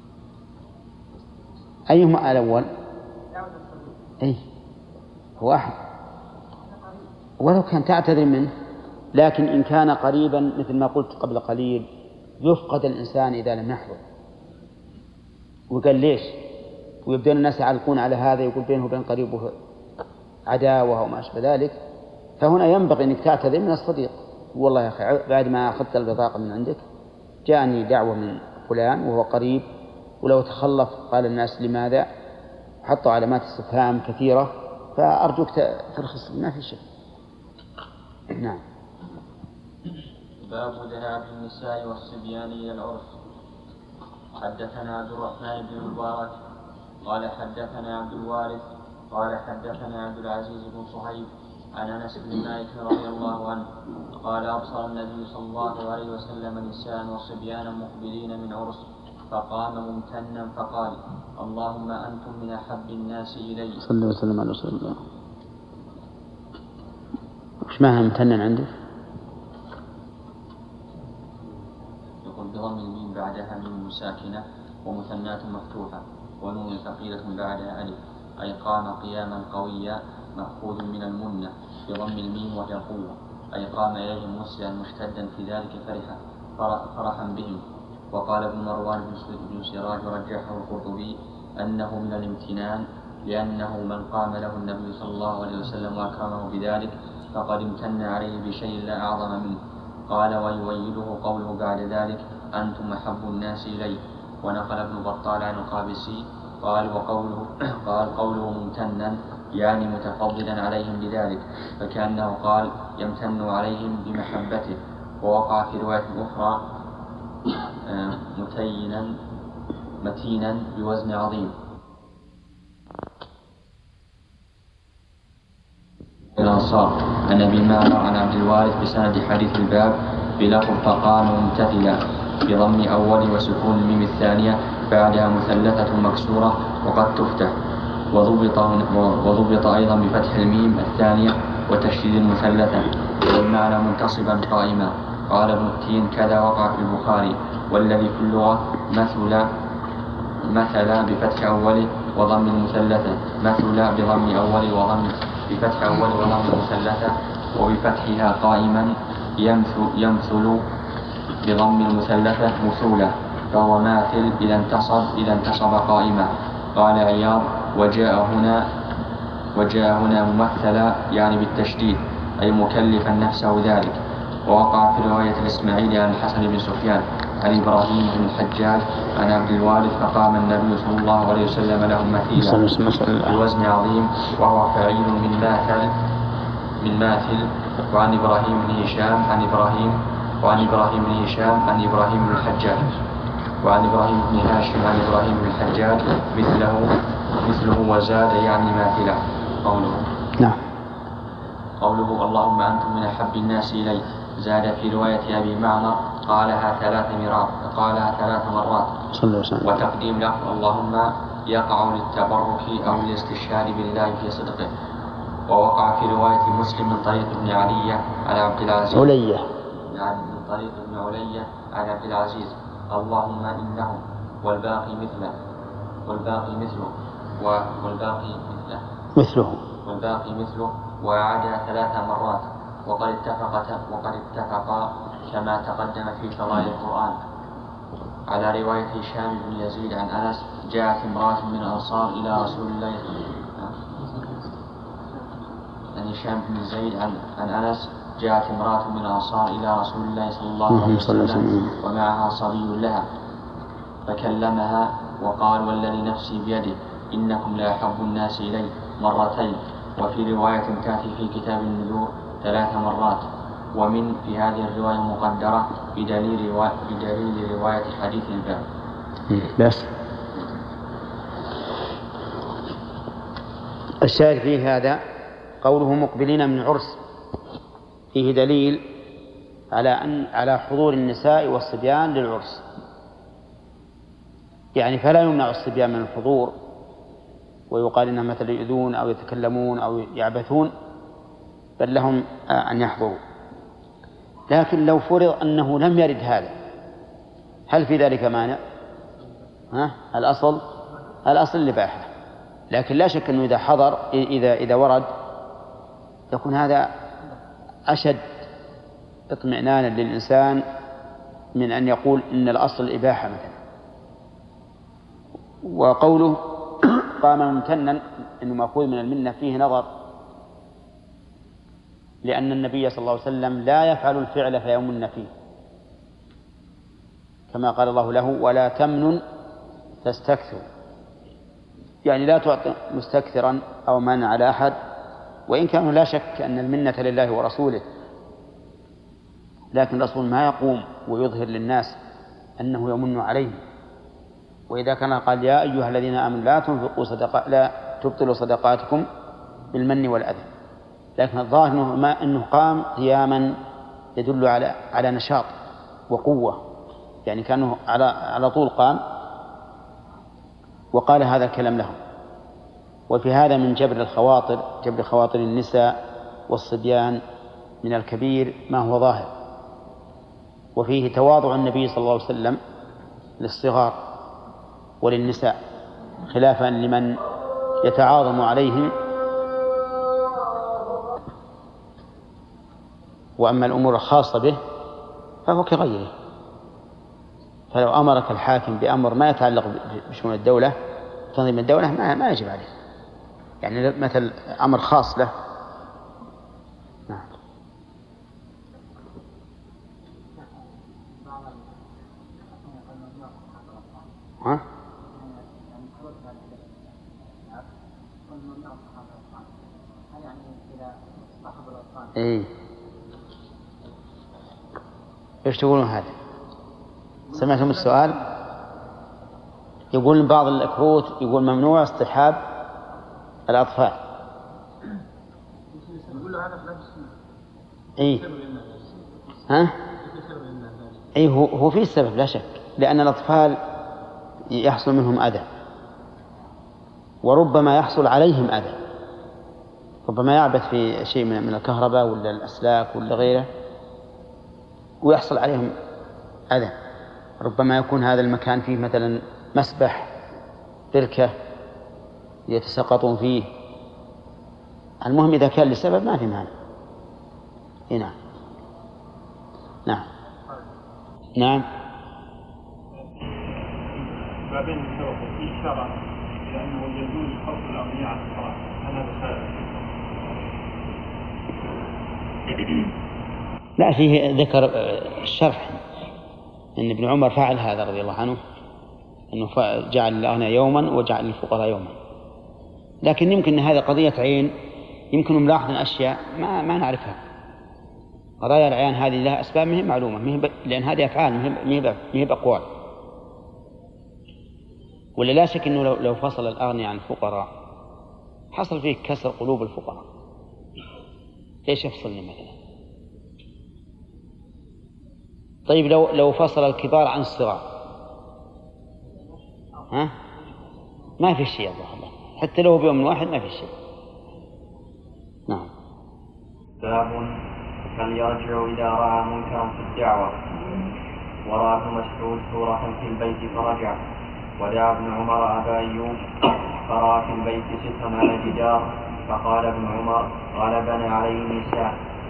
أيهما الأول؟ دعوة القريب. إيه هو أحد، ولو كان تعتذر منه، لكن إن كان قريبا مثل ما قلت قبل قليل يفقد الإنسان إذا لم يحضر. وقال ليش؟ ويبدأ الناس يعلقون على هذا، يقول بينه وبين قريبه عداوة وما أشبه ذلك. فهنا ينبغي أنك تعتذر من الصديق، والله يا أخي بعد ما أخذت البطاقة من عندك جاءني دعوة من فلان وهو قريب، ولو تخلف قال الناس لماذا، حطوا علامات استفهام كثيرة، فأرجوك ترخص، ما في شيء. نعم. باب ذهاب النساء والصبيان إلى العرس. حدثنا عبد الرحمن بن المبارك قال حدثنا عبد الوارث قال حدثنا عبد العزيز بن صهيب عن أنس بن مالك رضي الله عنه قال أبصر النبي صلى الله عليه وسلم نساء وصبيانا مقبلين من عرس فقام ممتنا فقال اللهم أنتم من أحب الناس إلي. صلى الله عليه وسلم على رسول الله. وش معنى ممتنا عندك؟ يقول بضم الميم بعدها ميم ساكنة ومثنات مفتوحة ونون ثقيلة بعدها ألف، أي قام قياما قويا مأخوذ من المنة بضم الميم وهي القوة، أي قام إليهم مسرعا مشتدا في ذلك فرحا بهم. وقال ابن مروان بن سراج رجحه القرطبي أنه من الامتنان، لأنه من قام له النبي صلى الله عليه وسلم وأكرمه بذلك فقد امتن عليه بشيء لا أعظم منه. قال ويؤيده قوله بعد ذلك أنتم أحب الناس إلي. ونقل ابن بطال عن القابسي قال قوله ممتنا يعني متفضلا عليهم بذلك، فكأنه قال يمتن عليهم بمحبته. ووقع في رواية أخرى متينا بوزن عظيم. الأنصار عن أبي معمر عن عبد الوارث بسند حديث الباب بلفظ فقام ممتثلا بضم أول وسكون الميم الثانية بعدها مثلثة مكسورة وقد تفتح، وضبط أيضا بفتح الميم الثانية وتشديد المثلثة، والمعنى منتصبا قائما. قال ابن التين كذا وقع في البخاري، والذي في اللغة مثل بفتح أوله وضم المثلثة، مثل بضم أول وضم بفتح أول وضم المثلثة وبفتحها قائما، يمثل بضم المثلثة مثولة، فهو ماثل إذا انتصب قائما. قال عياض وجاء هنا ممثلا يعني بالتشديد، أي مكلفا نفسه ذلك. ووقع في رواية الإسماعيلي عن الحسن بن سفيان عن إبراهيم بن الحجاج عن عبد الوارث فقام النبي صلى الله عليه وسلم لهم مثيلا بوزن عظيم وهو فعيل من ماثل. وعن إبراهيم بن هشام عن إبراهيم بن الحجاج وعن إبراهيم بن هاشم عن إبراهيم بن الحجاج مثله وزاد يعني ماثلا. قوله اللهم أنتم من أحب الناس إلي زاد في رواية أبي معمر قالها 3 مرات وتقديم لفظ اللهم يقع للتبرك أو للاستشهاد بالله في صدقه. ووقع في رواية مسلم من طريق ابن علي عن عبد العزيز من طريق ابن علي عن عبد العزيز اللهم إنهم والباقي مثله وأعادها 3 مرات وقد اتفقا كما تقدم في فضائل القرآن على رواية هشام بن يزيد عن أنس جاءت امرأة من الأنصار إلى رسول الله هشام بن زيد عن أنس جاءت امرأة من الأنصار إلى رسول الله صلى الله عليه وسلم ومعها صبي لها فكلمها وقال والذي نفسي بيده إنكم لا أحب الناس إلي مرتين، وفي رواية تأتي في كتاب النذور 3 مرات. ومن في هذه الرواية مقدرة بدليل رواية حديث الباب. بس الشاهد فيه هذا قوله مقبلين من عرس فيه دليل على حضور النساء والصبيان للعرس، يعني فلا يمنع الصبيان من الحضور ويقال إنهم مثلا يؤذون أو يتكلمون أو يعبثون، بل لهم أن يحضروا. لكن لو فرض أنه لم يرد هذا هل في ذلك مانع؟ الأصل الإباحة، لكن لا شك أنه إذا حضر إذا ورد يكون هذا أشد اطمئنانا للإنسان من أن يقول إن الأصل الإباحة مثلا. وقوله قام ممتنا إنه مأخوذ من المنة فيه نظر، لأن النبي صلى الله عليه وسلم لا يفعل الفعل فيمن فيه، كما قال الله له ولا تمنن تستكثر، يعني لا تعطي مستكثرا أو منع على أحد، وإن كان لا شك أن المنة لله ورسوله، لكن الرسول ما يقوم ويظهر للناس أنه يمن عليه، وإذا كان قال يا أيها الذين آمنوا لا تبطلوا صدقاتكم بالمن والأذى، لكن الظاهر أنه قام قياما يدل على نشاط وقوة، يعني كانه على طول قام وقال هذا الكلام لهم. وفي هذا من جبر خواطر النساء والصبيان من الكبير ما هو ظاهر، وفيه تواضع النبي صلى الله عليه وسلم للصغار وللنساء، خلافا لمن يتعاظم عليهم. وأما الأمور الخاصة به فهو كغيره، فلو أمرك الحاكم بأمر ما يتعلق بشؤون الدولة تنظيم الدولة ما يجب عليه، يعني مثل أمر خاص له. نعم. ها؟ إيه. إيش تقولون هذا؟ سمعتم السؤال؟ يقول بعض الكروت يقول ممنوع اصطحاب الأطفال. إيه. ها؟ إيه هو في سبب لا شك، لأن الأطفال يحصل منهم أذى، وربما يحصل عليهم أذى، ربما يعبث في شيء من الكهرباء ولا الأسلاك ولا غيره ويحصل عليهم أذى. ربما يكون هذا المكان فيه مثلا مسبح، بركة يتسقطون فيه. المهم إذا كان لسبب ما في مانع. نعم. نعم. نعم. بعدين في شرع لأنه يجوز حرف الأغنياء عن الصلاة، هل هذا خير؟ لا، فيه ذكر الشرح أن ابن عمر فعل هذا رضي الله عنه، أنه جعل الأغنياء يوما وجعل الفقراء يوما، لكن يمكن أن هذه قضية عين، يمكن ملاحظ أشياء ما نعرفها. قضايا العيان هذه لها أسباب مهم معلومة، لأن هذه أفعال مهب أقوال. ولا لا شك أنه لو فصل الأغنياء عن الفقراء حصل فيه كسر قلوب الفقراء. ليش يفصلني مثلا؟ طيب لو فصل الكبار عن الصغار ما في شيء، الله حتى لو بيوم واحد ما في شيء. نعم. باب هل يرجع إذا رأى منكرا في الدعوة؟ ورأى ابن مسعود سورة في البيت فرجع، ودعا ابن عمر أبا أيوب فرأى في البيت سترا على الجدار، فقال ابن عمر غلبنا عليه النساء،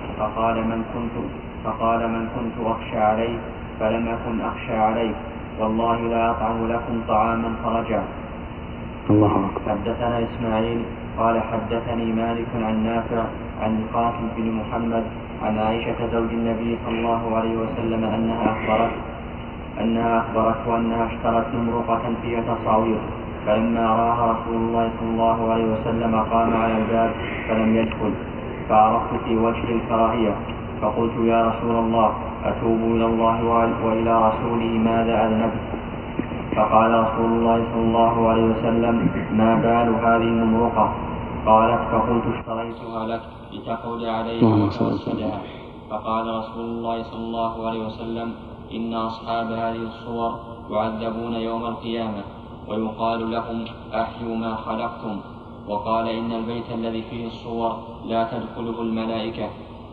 فقال من كنت أخشى عليه فلم أكن أخشى عليه، والله لا أطعم لكم طعاما فرجع. الله أكبر. حدثنا إسماعيل قال حدثني مالك عن نافع عن القاسم بن محمد عن عائشة زوج النبي صلى الله عليه وسلم أنها أخبرته أنها اشترت نمرقة فيها تصاوير، فلما رآها رسول الله صلى الله عليه وسلم قام على الباب فلم يدخل، فعرفت في وجه الكراهية، فقلت يا رسول الله أتوب إلى الله وإلى رسوله ماذا أذنبت؟ فقال رسول الله صلى الله عليه وسلم ما بال هذه النمرقة؟ قالت فقلت اشتريتها لك لتقعد عليها وتوسدها. فقال رسول الله صلى الله عليه وسلم إن أصحاب هذه الصور يعذبون يوم القيامة ويقال لهم أحيوا ما خلقتم. وقال إن البيت الذي فيه الصور لا تدخله الملائكة.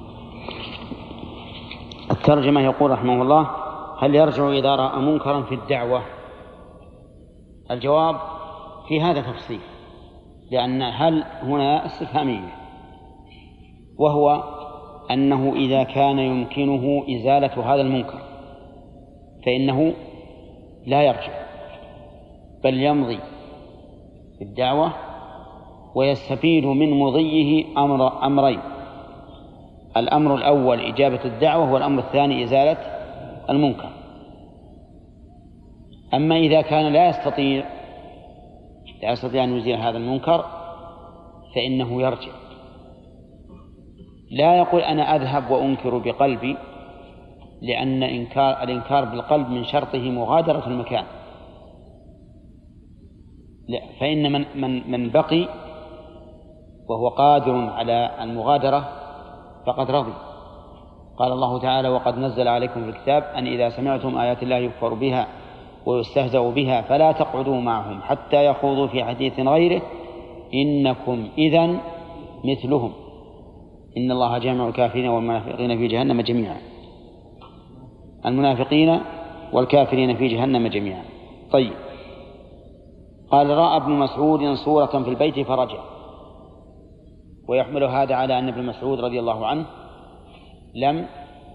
الترجمة يقول رحمه الله هل يرجع إذا رأى منكرا في الدعوة؟ الجواب في هذا تفصيل، لأن هل هنا استفهامية، وهو أنه إذا كان يمكنه إزالة هذا المنكر فإنه لا يرجع، بل يمضي في الدعوة ويستفيد من مضيه أمرين: الأمر الأول إجابة الدعوة، والأمر الثاني إزالة المنكر. أما إذا كان لا يستطيع أن يزيل هذا المنكر فإنه يرجع، لا يقول أنا أذهب وأنكر بقلبي، لأن الإنكار بالقلب من شرطه مغادرة المكان، لا، فإن من بقي وهو قادر على المغادرة فقد رضي. قال الله تعالى: وقد نزل عليكم في الكتاب أن إذا سمعتم آيات الله يكفر بها ويستهزأ بها فلا تقعدوا معهم حتى يخوضوا في حديث غيره إنكم إذن مثلهم إن الله جامع الكافرين والمنافقين في جهنم جميعا. المنافقين والكافرين في جهنم جميعا. طيب، قال: رأى ابن مسعود صورة في البيت فرجع. ويحمل هذا على أن ابن مسعود رضي الله عنه لم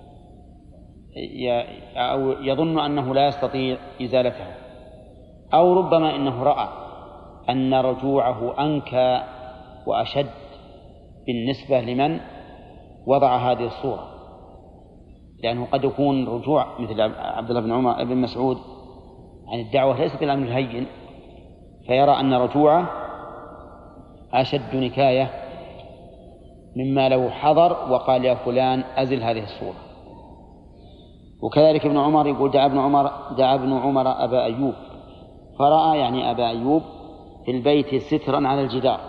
أو يظن أنه لا يستطيع إزالتها، أو ربما إنه رأى أن رجوعه أنكى وأشد بالنسبة لمن وضع هذه الصورة، لأنه قد يكون رجوع مثل عبد الله بن عمر بن مسعود عن الدعوة ليس بالأمر الهين، فيرى أن رجوعه أشد نكاية مما لو حضر وقال: يا فلان أزل هذه الصورة. وكذلك ابن عمر يقول: دعا ابن عمر أبا أيوب، فرأى يعني أبا أيوب في البيت سترا على الجدار.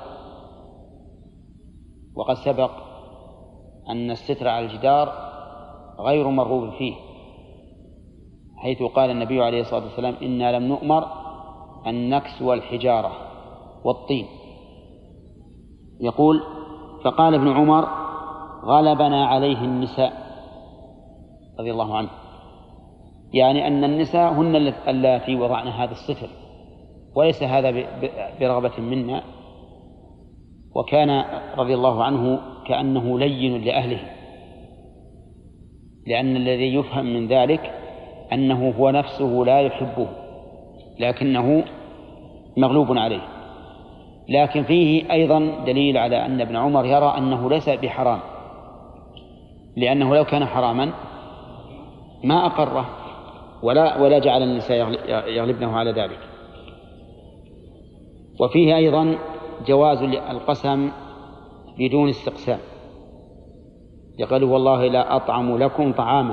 وقد سبق أن الستر على الجدار غير مرغوب فيه، حيث قال النبي عليه الصلاة والسلام: إنا لم نؤمر أن نكسو الحجارة والطين. يقول: فقال ابن عمر: غلبنا عليه النساء رضي الله عنه، يعني أن النساء هن اللاتي وضعن هذا الستر، وليس هذا برغبة منا. وكان رضي الله عنه كأنه لين لأهله، لأن الذي يفهم من ذلك أنه هو نفسه لا يحبه لكنه مغلوب عليه. لكن فيه أيضا دليل على أن ابن عمر يرى أنه ليس بحرام، لأنه لو كان حراما ما أقره ولا جعل النساء يغلبنه على ذلك. وفيه أيضا جواز القسم بدون استقسام، يقول: والله لا أطعم لكم طعاما،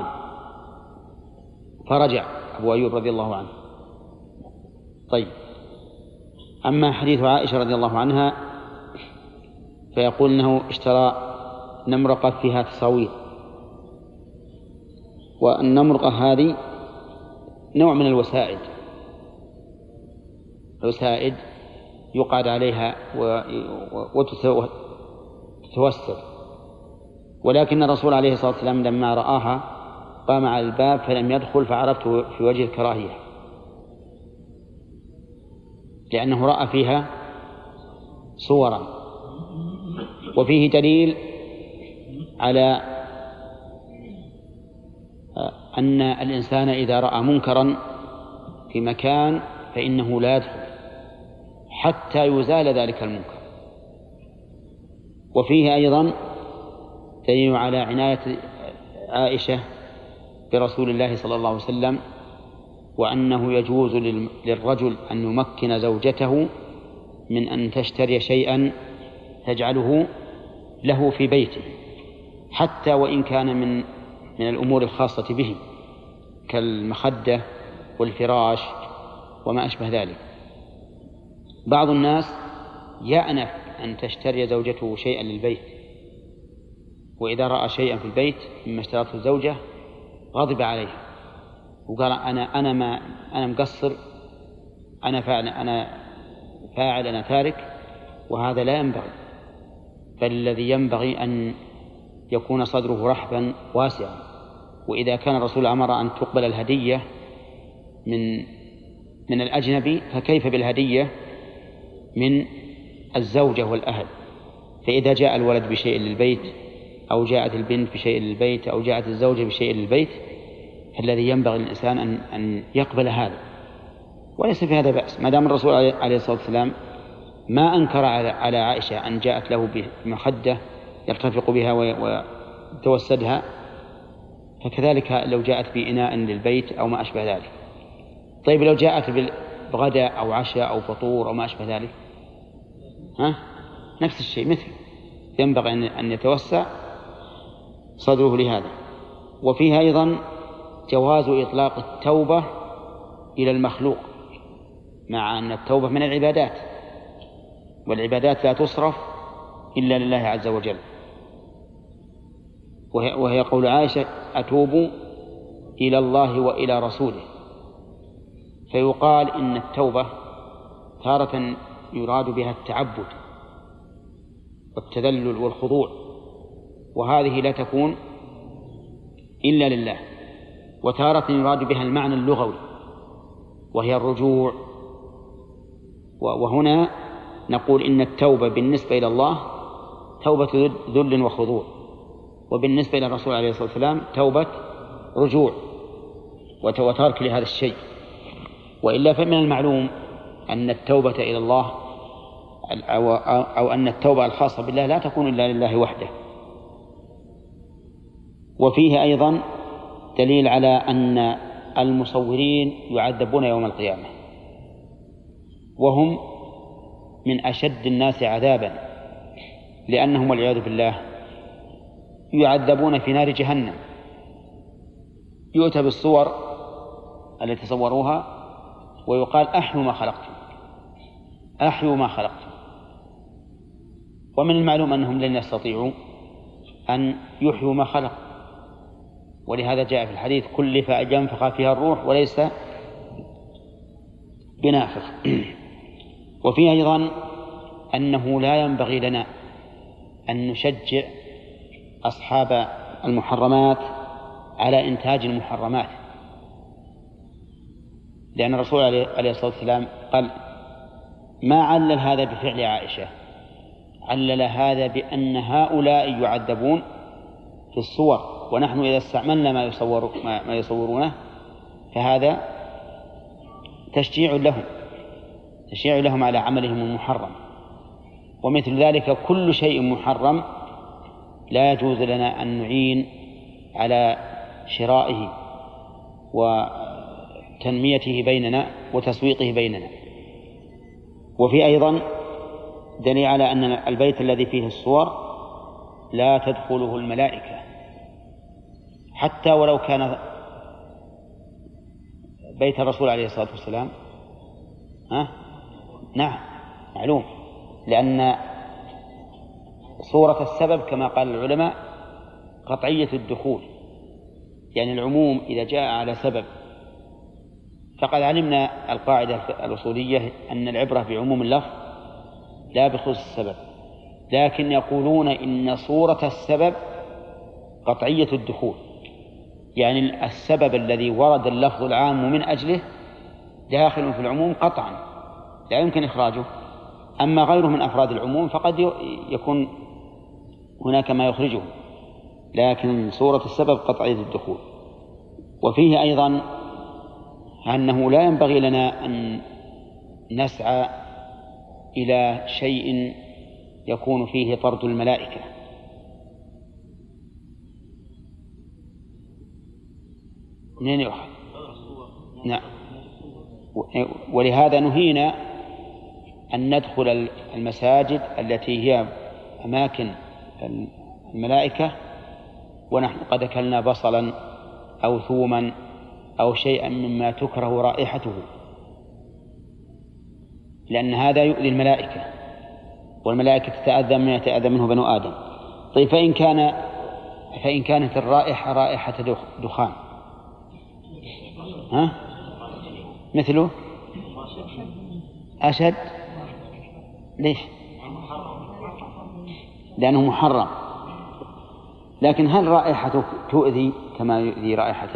فرجع أبو أيوب رضي الله عنه. طيب، أما حديث عائشة رضي الله عنها فيقول أنه اشترى نمرقة فيها تصاوير، والنمرقة هذه نوع من الوسائد يقعد عليها وتتوسل، ولكن الرسول عليه الصلاة والسلام لما رآها قام على الباب فلم يدخل، فعرفته في وجه الكراهية، لأنه رأى فيها صورا. وفيه دليل على أن الإنسان إذا رأى منكرا في مكان فإنه لا يدخل حتى يزال ذلك المنكر. وفيه أيضا دليل على عناية عائشة برسول الله صلى الله عليه وسلم، وأنه يجوز للرجل أن يمكن زوجته من أن تشتري شيئا تجعله له في بيته، حتى وإن كان من الأمور الخاصة به كالمخدة والفراش وما أشبه ذلك. بعض الناس يأنف أن تشتري زوجته شيئا للبيت، وإذا رأى شيئا في البيت مما اشترته الزوجة غضب عليها وقال: أنا مقصر، أنا فاعل، أنا تارك، وهذا لا ينبغي. فالذي ينبغي أن يكون صدره رحبا واسعا. وإذا كان الرسول أمر أن تقبل الهدية من الأجنبي، فكيف بالهدية من الزوجة والأهل؟ فإذا جاء الولد بشيء للبيت، أو جاءت البنت بشيء للبيت، أو جاءت الزوجة بشيء للبيت، فالذي ينبغي للإنسان أن يقبل هذا، وليس في هذا بأس ما دام الرسول عليه الصلاة والسلام ما أنكر على عائشة أن جاءت له بمخدة يرتفق بها ويتوسدها، فكذلك لو جاءت بإناء للبيت أو ما أشبه ذلك. طيب لو جاءت بغداء أو عشاء أو فطور أو ما أشبه ذلك، نفس الشيء مثل، ينبغي أن يتوسع صدره لهذا. وفيها أيضا جواز إطلاق التوبة إلى المخلوق، مع أن التوبة من العبادات، والعبادات لا تصرف إلا لله عز وجل. وهي قول عائشة: أتوب إلى الله وإلى رسوله. فيقال إن التوبة تارة يراد بها التعبد والتذلل والخضوع، وهذه لا تكون إلا لله. وتارة يراد بها المعنى اللغوي وهي الرجوع. وهنا نقول إن التوبة بالنسبة إلى الله توبة ذل وخضوع، وبالنسبة إلى الرسول عليه الصلاة والسلام توبة رجوع وترك لهذا الشيء. وإلا فمن المعلوم أن التوبة إلى الله أو أن التوبة الخاصة بالله لا تكون إلا لله وحده. وفيه أيضا دليل على أن المصورين يعذبون يوم القيامة، وهم من أشد الناس عذابا، لأنهم والعياذ بالله يعذبون في نار جهنم. يؤتى بالصور التي صوروها ويقال: أحيوا ما خلقتم، أحيوا ما خلقتم. ومن المعلوم أنهم لن يستطيعوا أن يحيوا ما خلق، ولهذا جاء في الحديث: كلف أن ينفخ فيها الروح وليس بنافخ. وفيه أيضا أنه لا ينبغي لنا أن نشجع أصحاب المحرمات على إنتاج المحرمات، لأن الرسول عليه الصلاة والسلام قال: ما علل هذا بفعل عائشة، علل هذا بأن هؤلاء يعذبون في الصور، ونحن إذا استعملنا ما يصورونه فهذا تشجيع لهم على عملهم المحرم. ومثل ذلك كل شيء محرم لا يجوز لنا أن نعين على شرائه وتنميته بيننا وتسويقه بيننا. وفي أيضا دليل على أن البيت الذي فيه الصور لا تدخله الملائكة، حتى ولو كان بيت الرسول عليه الصلاة والسلام. نعم معلوم، لأن صورة السبب كما قال العلماء قطعية الدخول، يعني العموم إذا جاء على سبب. فقد علمنا القاعدة الأصولية أن العبرة بعموم اللفظ لا بخصوص السبب، لكن يقولون إن صورة السبب قطعية الدخول، يعني السبب الذي ورد اللفظ العام من أجله داخل في العموم قطعا لا يمكن إخراجه. أما غيره من أفراد العموم فقد يكون هناك ما يخرجه، لكن صورة السبب قطعية الدخول. وفيه أيضا أنه لا ينبغي لنا أن نسعى إلى شيء يكون فيه طرد الملائكة. منين يؤخذ؟ نعم. ولهذا نهينا أن ندخل المساجد التي هي أماكن الملائكة ونحن قد أكلنا بصلا أو ثوما أو شيئا مما تكره رائحته، لأن هذا يؤذي الملائكة، والملائكة تتأذى مما يتأذى منه بنو آدم. طيب فإن كانت الرائحة رائحة دخان مثله أشد، ليش؟ لأنه محرم. لكن هل رائحته تؤذي كما يؤذي رائحة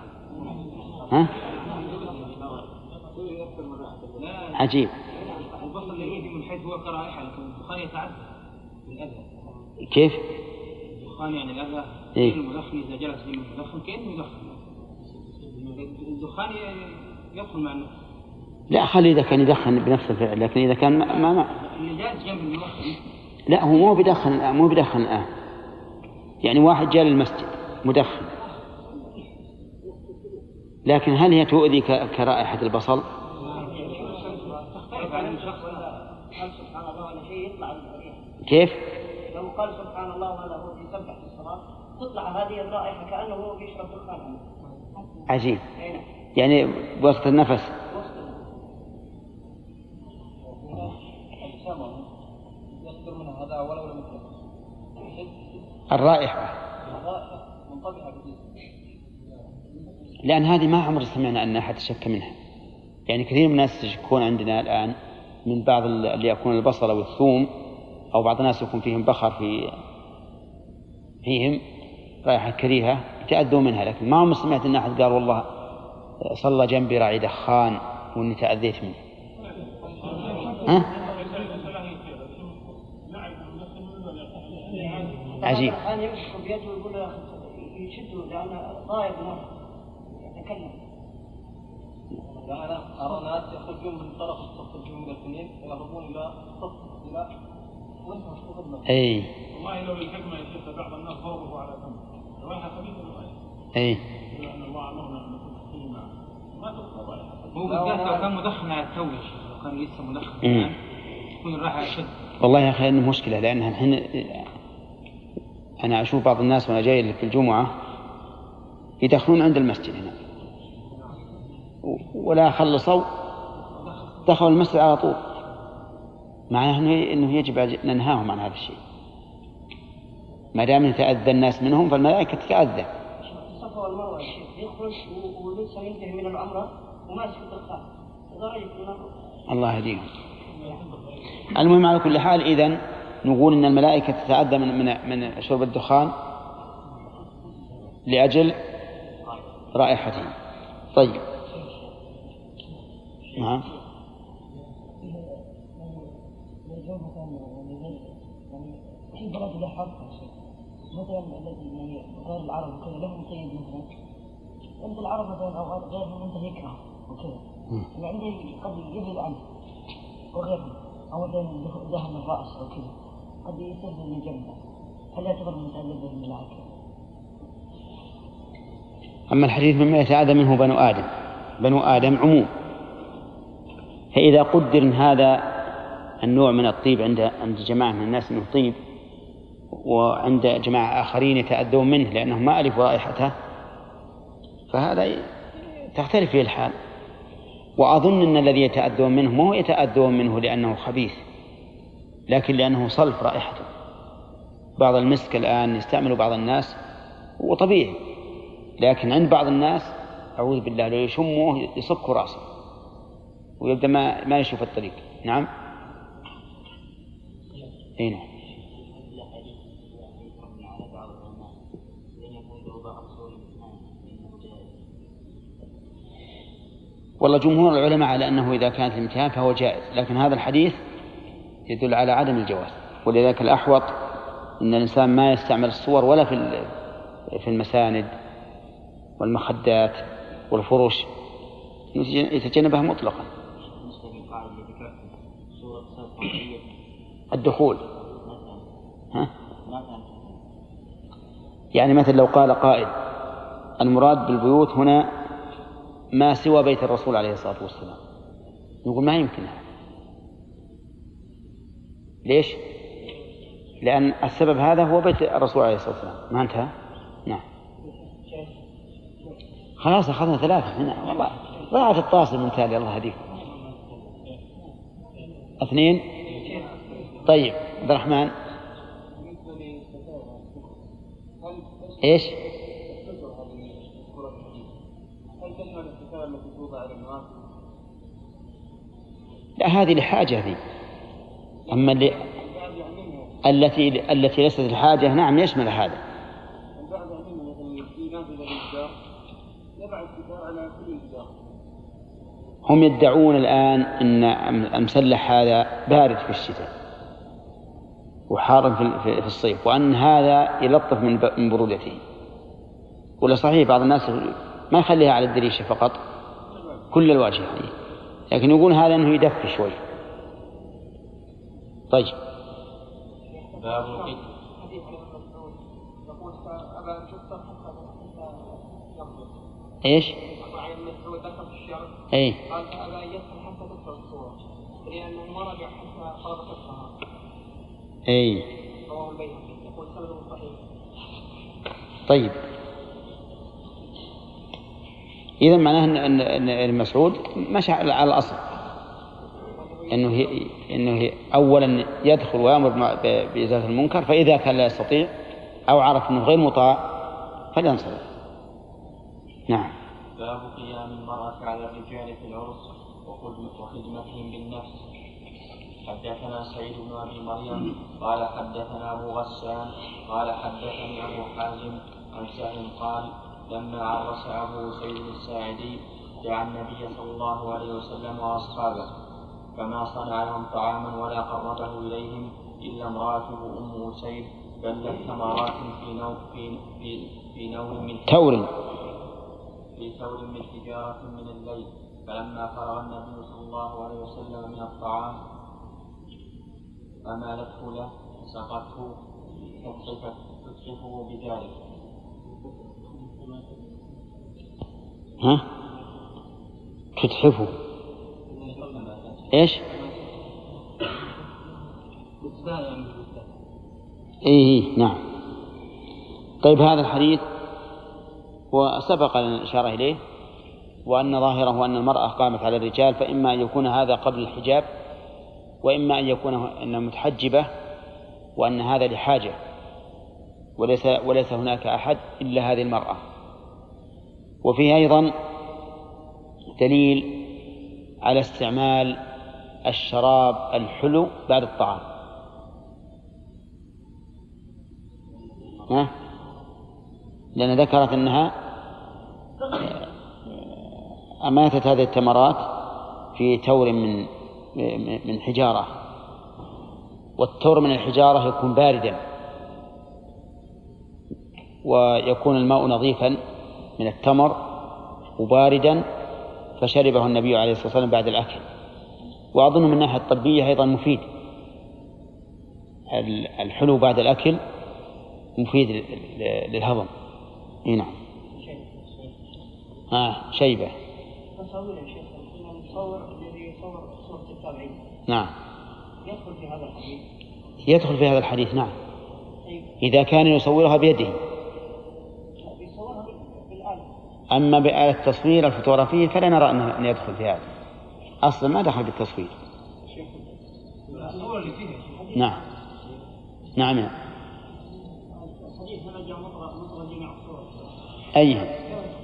عجيب. البصل اللي يؤذي من حيث هو كرائحة، لكن الدخان يتعدى بالأذى. كيف؟ الدخان يعني الأذى. المدخن إذا جلس في المدخن كأنه يدخن، الدخان يدخل مع النفس. لا، خلي إذا كان يدخن بنفس الفعل، لكن إذا كان ما اللي جالس جنب المدخن. لا، هو مو بدخن الآن. يعني واحد جاء للمسجد مدخن، لكن هل هي تؤذي كرائحة البصل؟ تختلف عن الشخص. قال سبحان الله ولا شيء يطلع الريح. كيف؟ لو قال سبحان الله وهذا هو يسبح في الصلاة تطلع هذه الرائحة كأنه هو بيشرب دخان. عجيب. يعني بواسطة النفس. الرائحة، لأن هذه ما عمر سمعنا أن أحد شك منها. يعني كثير من الناس يشكون عندنا الآن من بعض اللي يأكلون البصل أو الثوم، أو بعض الناس يكون فيهم بخر فيهم رائحة كريهة يتأذوا منها، لكن ما عمر سمعت أن أحد قال والله صلى جنبي راعي دخان وإني تأذيت منه. ها؟ عجيب. أنا أرى ناس يخرجون من طرف الصف الجمهور الاثنين ويهربون إلى صف إلى وانتهى. أي. والله لو الكلمة يشد بعض الناس ضربه على فمه. رواية خبيثة الرواية. أي. لأن الله أمرنا أن نكون في معه. ما تبقى رواية. هو بالذات لو كان مدخن على التوش، لو كان لسه مدخن تكون الراحة أشد. والله يا أخي إنه مشكلة، لأنها الحين أنا أشوف بعض الناس وأنا جاي في الجمعة يدخلون عند المسجد هنا ولا خلصوا دخلوا المسجد على طول، معناه إنه يجب أن ننهاهم عن هذا الشيء. ما دام يتأذى الناس منهم فالملائكة تتأذى. الصفا والمروة يخرج ولسه ينتهي من العمرة وما يسكت الدخان، هذا رأيك الله يهديهم. المهم على كل حال إذن نقول إن الملائكة تتأذى من شرب الدخان لأجل رائحته. طيب. نعم. في بلد له حظ مثلا الذي غير العرب وكذا لهم مقيد مثلا عند العرب مثلا أو غيرهم أنت يكره وكذا يعني عندي قد يجب عنه وغيرهم أو مثلا ذهب الرأس أو كذا قد يستخدم من جنبه، هل يعتبر متعلق بالملائكة؟ أما الحديث مما يتعاذى منه بنو آدم عموم، فإذا قدر إن هذا النوع من الطيب عند جماعة من الناس أنه طيب، وعند جماعة آخرين يتأذون منه لأنهم ما ألفوا رائحته، فهذا تختلف فيه الحال. وأظن أن الذي يتأذون منه مو يتأذون منه لأنه خبيث، لكن لأنه صلف رائحته. بعض المسك الآن يستعمل بعض الناس وطبيعي، لكن عند بعض الناس أعوذ بالله لو يشموه يصك رأسه ويبدأ ما يشوف الطريق. نعم. هنا والله جمهور العلماء على أنه إذا كانت الامتهان فهو جائز، لكن هذا الحديث يدل على عدم الجواز. ولذلك الأحوط أن الإنسان ما يستعمل الصور ولا في المساند والمخدات والفرش، يتجنبها مطلقا. الدخول يعني مثل لو قال قائل المراد بالبيوت هنا ما سوى بيت الرسول عليه الصلاة والسلام، نقول ما يمكن هذا. ليش؟ لأن السبب هذا هو بيت الرسول عليه الصلاة والسلام. ما انتهى؟ نعم. خلاص أخذنا 3 هنا، والله ضاعت الطاسة من تالي. الله هديك. 2. طيب عبد الرحمن. إيش؟ لا هذه لحاجة ذي، أما التي ليست الحاجة نعم يشمل هذا. هم يدعون الآن أن المسلح هذا بارد في الشتاء وحار في الصيف، وأن هذا يلطف من برودته. ولا صحيح بعض الناس ما يخليها على الدريشة فقط كل الواجهة، لكن يقول هذا أنه يدفي شوي. طيب. إيش؟ أي. قال فأبى أن يدخل حتى تكثر الصور لأنه ما رجع حتى فرض كثرها. أي. رواه البيهقي يقول سند صحيح. طيب. إذا معناه أن المسعود مشى على الأصل أنه أولا يدخل ويأمر بإزالة المنكر، فإذا كان لا يستطيع أو عرف أنه غير مطاع فلينصرف. نعم. باب قيام المرأة على الرجال في العرس وخدمتهم بالنفس. حدثنا سعيد بن أبي مريم قال حدثنا أبو غسان قال حدثني أبو حازم عن سهل قال لما عرس أبو سعيد الساعدي دعا النبي صلى الله عليه وسلم وأصحابه فما صنع لهم طعاما ولا قربه إليهم إلا امرأته أم أسيد بلت ثمرات في نوم من ثور من حجارة من الليل. فلما فرغ النبي صلى الله عليه وسلم من الطعام أمالته له فسقته تتحفه بذلك. تتحفه إيش؟ إيه نعم. طيب هذا الحديث وسبق لنا الإشارة إليه، وأن ظاهره أن المرأة قامت على الرجال، فإما أن يكون هذا قبل الحجاب، وإما أن يكون أنها متحجبة وأن هذا لحاجة وليس هناك أحد إلا هذه المرأة. وفيه أيضا دليل على استعمال الشراب الحلو بعد الطعام. لأن ذكرت أنها أماتت هذه التمرات في تور من حجارة، والتور من الحجارة يكون باردا ويكون الماء نظيفا من التمر وباردا، فشربه النبي عليه الصلاة والسلام بعد الأكل. وأظن من الناحية الطبية أيضا مفيد، الحلو بعد الأكل مفيد للهضم. نعم. شيبة. تصور يا شيخ المصور الذي يصور صورة التابعين. نعم. يدخل في هذا الحديث. يدخل في هذا الحديث نعم. إذا كان يصورها بيده. يصورها بالآلة. أما بآلة التصوير الفوتوغرافية فلا نرى أن يدخل في هذا. أصلا ما دخل بالتصوير. الصور اللي فيها. نعم. نعم. الحديث هذا جاء مطلق جميع الصور. أيها.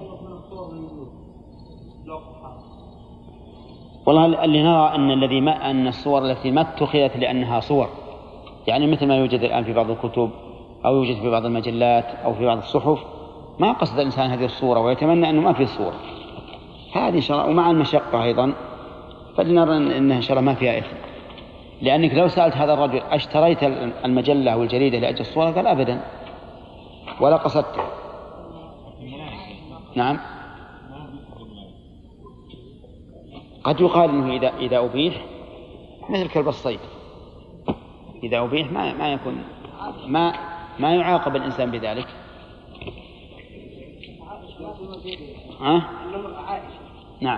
والله اللي نرى أن الصور التي ما اتخذت لأنها صور، يعني مثل ما يوجد الآن في بعض الكتب أو يوجد في بعض المجلات أو في بعض الصحف، ما قصد الإنسان هذه الصورة ويتمنى أنه ما في الصورة هذه شرع، ومع المشقة أيضا فلنرى أنها شرع ما فيها إثم. لأنك لو سألت هذا الرجل اشتريت المجلة والجريدة لأجل الصورة قال أبدا ولا قصدت. نعم. قد يقال أنه إذا أبيح مثل كلب الصيد، إذا أبيح ما يكون ما يعاقب الإنسان بذلك. نعم.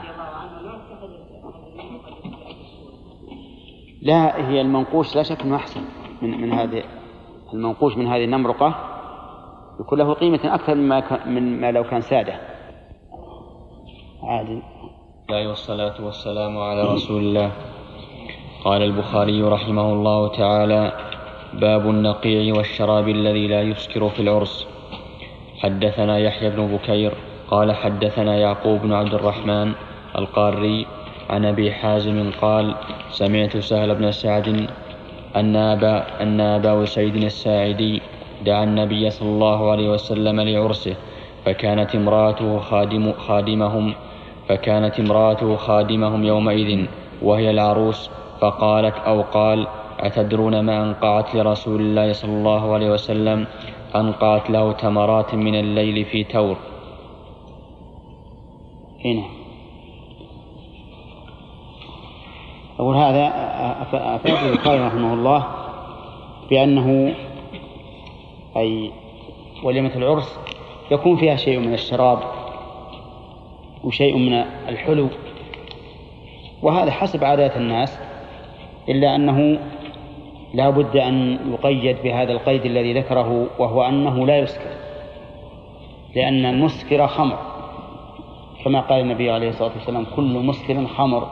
لا، هي المنقوش لا شك أنه أحسن من هذه المنقوش من هذه النمرقة، يكون له قيمة أكثر مما لو كان سادة عادي. والصلاة والسلام على رسول الله. قال البخاري رحمه الله تعالى: باب النقيع والشراب الذي لا يسكر في العرس. حدثنا يحيى بن بكير قال حدثنا يعقوب بن عبد الرحمن القاري عن أبي حازم قال: سمعت سهل بن سعد أن أبا سعيد الساعدي دعا النبي صلى الله عليه وسلم لعرسه، فكانت امرأته خادمهم يومئذ وهي العروس، فقالت أو قال: أتدرون ما أنقعت لرسول الله صلى الله عليه وسلم؟ أنقعت له تمرات من الليل في تور. هنا أقول هذا أفاد البخاري رحمه الله بأنه أي وليمة العرس يكون فيها شيء من الشراب وشيء من الحلو، وهذا حسب عادات الناس، إلا أنه لا بد أن يقيد بهذا القيد الذي ذكره، وهو أنه لا يسكر، لأن المسكر خمر، كما قال النبي عليه الصلاة والسلام: كل مسكر خمر.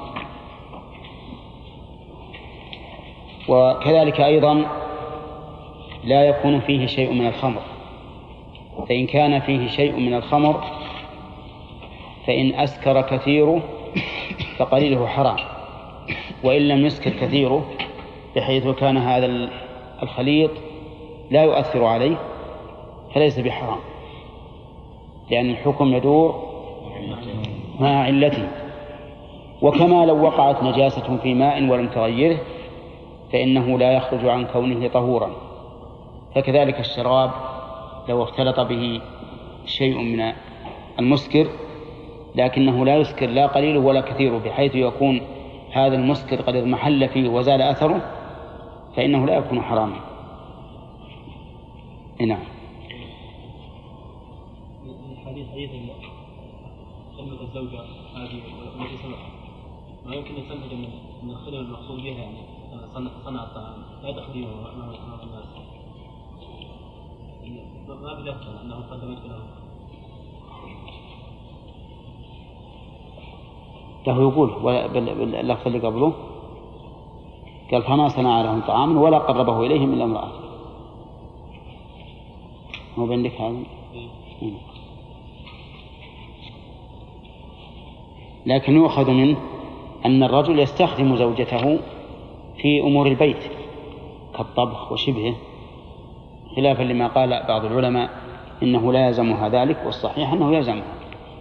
وكذلك أيضا لا يكون فيه شيء من الخمر، فإن كان فيه شيء من الخمر فإن أسكر كثيره فقليله حرام، وإن لم يسكر كثيره بحيث كان هذا الخليط لا يؤثر عليه فليس بحرام، لأن الحكم يدور مع علته. وكما لو وقعت نجاسة في ماء ولم تغيره فإنه لا يخرج عن كونه طهورا، فكذلك الشراب لو اختلط به شيء من المسكر لكنه لا يسكر لا قليله ولا كثيره بحيث يكون هذا المسكر قد اضمحل فيه وزال أثره فإنه لا يكون حراما. نعم. حديث كلمة الزوجة هذه التي سمعها ما يمكن أن تنتج من الخلل المقصود بها، يعني صنع الطعام لا تقديمه أمام الناس، ما بلفظ أنه قدمت له يقول باللفظ اللي قبله قال فما صنع لهم طعاما ولا قربه إليهم إلا امرأة. مو بينك هذا؟ لكن يؤخذ منه أن الرجل يستخدم زوجته في أمور البيت كالطبخ وشبهه، خلافا لما قال بعض العلماء إنه لا يلزمها ذلك، والصحيح أنه يلزمها.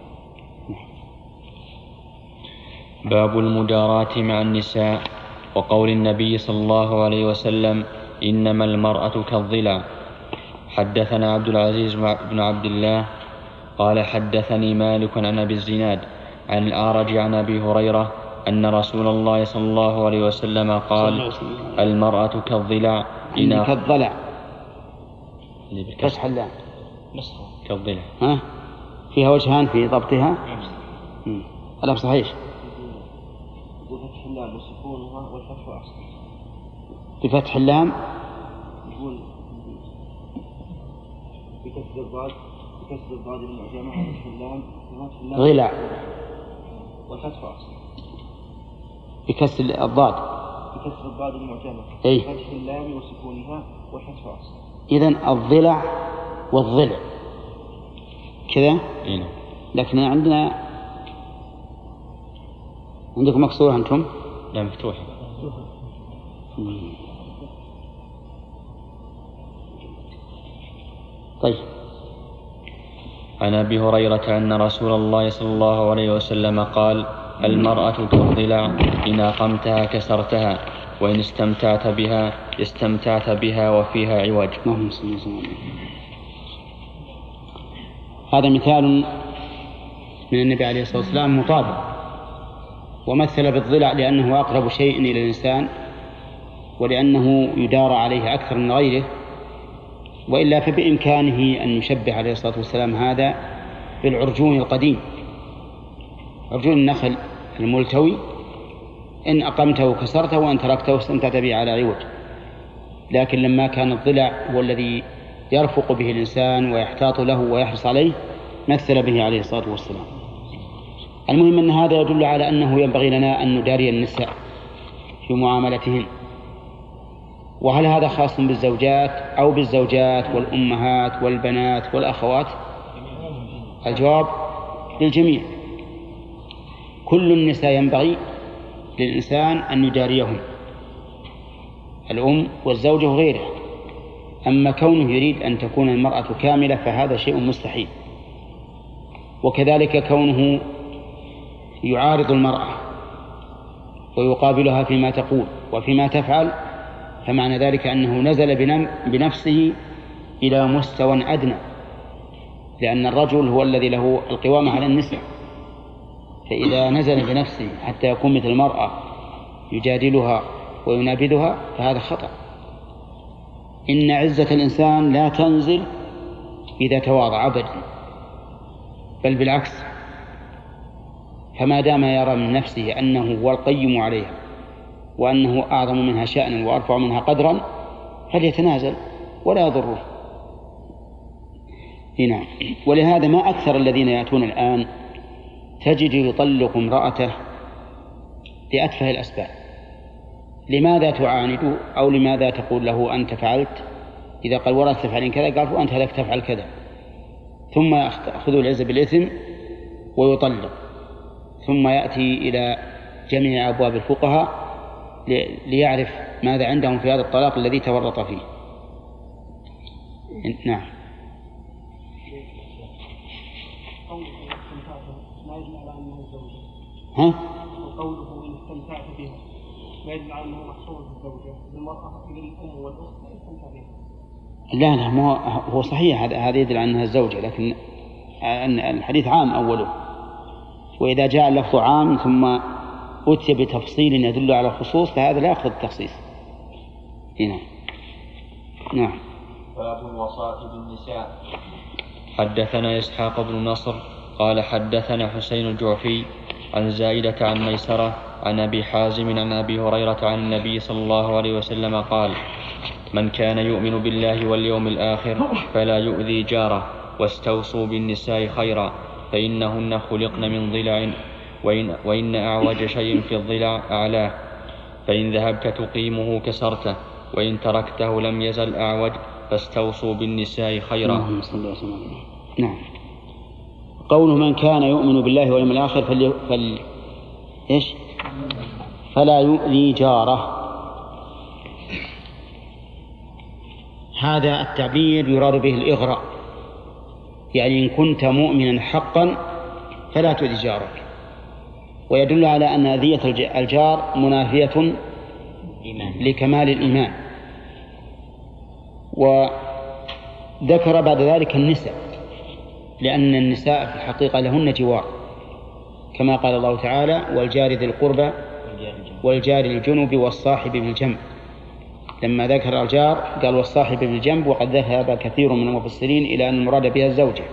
باب المداراة مع النساء وقول النبي صلى الله عليه وسلم إنما المرأة كالضلع. حدثنا عبد العزيز بن عبد الله قال حدثني مالك عن أبي الزناد عن الأعرج عن أبي هريرة أن رسول الله صلى الله عليه وسلم قال المرأة كالضلع كالضلع كسح اللام كالضلع فيها وجهان في ضبطها. ألف صحيح بفتح اللام وسكونها والفتح أحسن. بفتح اللام يقول بكسر الضاد المعجمة وفتح اللام ضلع والفتح أحسن. بكسر الضاد بكسر الضاد المعجمة فتح اللام وسكونها والفتح أحسن. إذن الضلع والضلع كذا. لكن عندكم مكسورة أنتم؟ لا مفتوحة. طيب. عن أبي هريرة أن رسول الله صلى الله عليه وسلم قال المرأة كالضلع إن أقمتها كسرتها وإن استمتعت بها وفيها عوج. هذا مثال من النبي عليه الصلاة والسلام مطابق، ومثل بالضلع لأنه أقرب شيء إلى الإنسان ولأنه يدار عليه أكثر من غيره، وإلا فبإمكانه أن يشبه عليه الصلاة والسلام هذا بالعرجون القديم، عرجون النخل الملتوي إن أقمته كسرته وإن تركته استمتعت به على عوج. لكن لما كان الضلع هو الذي يرفق به الإنسان ويحتاط له ويحرص عليه مثل به عليه الصلاة والسلام. المهم أن هذا يدل على أنه ينبغي لنا أن نداري النساء في معاملتهن. وهل هذا خاص بالزوجات أو بالزوجات والأمهات والبنات والأخوات؟ الجواب للجميع. كل النساء ينبغي للإنسان أن يداريهم، الأم والزوجة وغيرها. أما كونه يريد أن تكون المرأة كاملة فهذا شيء مستحيل. وكذلك كونه يعارض المرأة ويقابلها فيما تقول وفيما تفعل، فمعنى ذلك أنه نزل بنفسه إلى مستوى أدنى، لأن الرجل هو الذي له القوامة على النساء، فإذا نزل بنفسه حتى يكون مثل المرأة يجادلها وينابذها فهذا خطأ. إن عزة الإنسان لا تنزل إذا تواضع أبدا، بل بالعكس، فما دام يرى من نفسه أنه هو القيم عليها وأنه أعظم منها شأنا وأرفع منها قدرا فليتنازل ولا يضره. هنا ولهذا ما أكثر الذين يأتون الآن تجد يطلق امرأته لأتفه الأسباب. لماذا تعاند أو لماذا تقول له أنت فعلت؟ إذا قال ورثت تفعلين كذا قال وأنت لك تفعل كذا. ثم يأخذ العزة بالإثم ويطلق، ثم يأتي إلى جميع أبواب الفقهاء ليعرف ماذا عندهم في هذا الطلاق الذي تورط فيه. نعم. ها؟ وقوله إن استمتعت بها ما يدل على أنه محصور بالزوجة، المرأة إلى الأم والأخت لا يستمتع بها. لا ما هو صحيح، هذا يدل على أنها الزوجة، لكن الحديث عام أوله، وإذا جاء اللفظ عام ثم أتي بتفصيل يدل على الخصوص فهذا لا يأخذ التخصيص. هنا. نعم. باب الوصاة بالنساء. حدثنا إسحاق بن نصر قال حدثنا حسين الجعفي عن زائدة عن ميسرة عن أبي حازم عن أبي هريرة عن النبي صلى الله عليه وسلم قال: من كان يؤمن بالله واليوم الآخر فلا يؤذي جاره، واستوصوا بالنساء خيرا، فإنهن خلقن من ضلع، وإن أعوج شيء في الضلع أعلاه، فإن ذهبت تقيمه كسرته، وإن تركته لم يزل أعوج، فاستوصوا بالنساء خيرا. نعم. قوله من كان يؤمن بالله واليوم الآخر فلا يؤذي جاره، هذا التعبير يراد به الإغراء، يعني إن كنت مؤمنا حقا فلا تؤذي جارك، ويدل على أن أذية الجار منافية لكمال الإيمان. وذكر بعد ذلك النساء، لأن النساء في الحقيقة لهن جوار، كما قال الله تعالى: والجار ذي القربى والجار الجنب والصاحب بالجنب. لما ذكر الجار قال والصاحب بالجنب، وقد ذهب كثير من المفسرين إلى أن المراد بها الزوجة.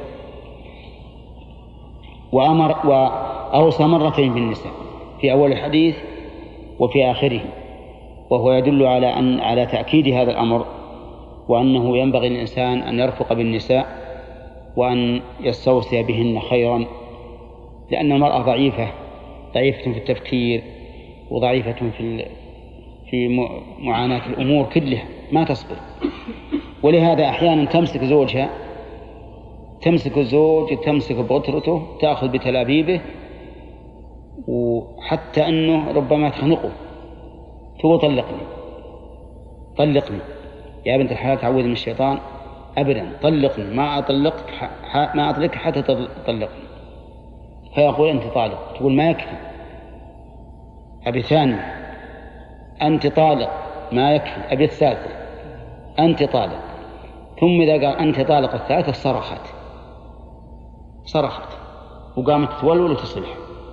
وأوصى مرتين بالنساء، في أول الحديث وفي آخره، وهو يدل على تأكيد هذا الأمر، وأنه ينبغي للإنسان أن يرفق بالنساء وأن يستوصي بهن خيرا، لأن المرأة ضعيفة في التفكير، وضعيفة في معاناة الأمور كلها، ما تصبر. ولهذا أحيانا تمسك زوجها، تمسك الزوج، تمسك بغترته، تأخذ بتلابيبه، وحتى أنه ربما تخنقه، تقول طلقني يا بنت الحلال، تعوذ من الشيطان، أبدا طلقني، ما أطلقك حتى تطلقني. فيقول أنت طالق، تقول ما يكفي، أبي ثاني، أنت طالق، ما يكفي، أبي الثالثة، أنت طالق. ثم إذا قال أنت طالق الثالثة صرخت وقامت تولول وتصلح،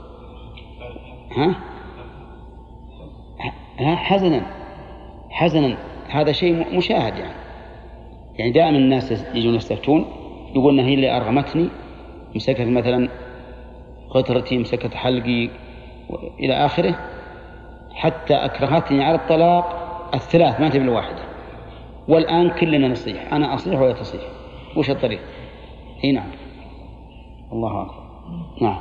حزنا. هذا شيء مشاهد، يعني دائما الناس يجون يستفتون، يقولون هي اللي أرغمتني، مسكت مثلا قطرتي، مسكت حلقي إلى آخره، حتى أكرهتني على الطلاق الثلاث، ما تبي الواحدة. والآن كلنا نصيح، أنا أصيح ولا تصيح، وش الطريق؟ نعم. الله أكبر. نعم.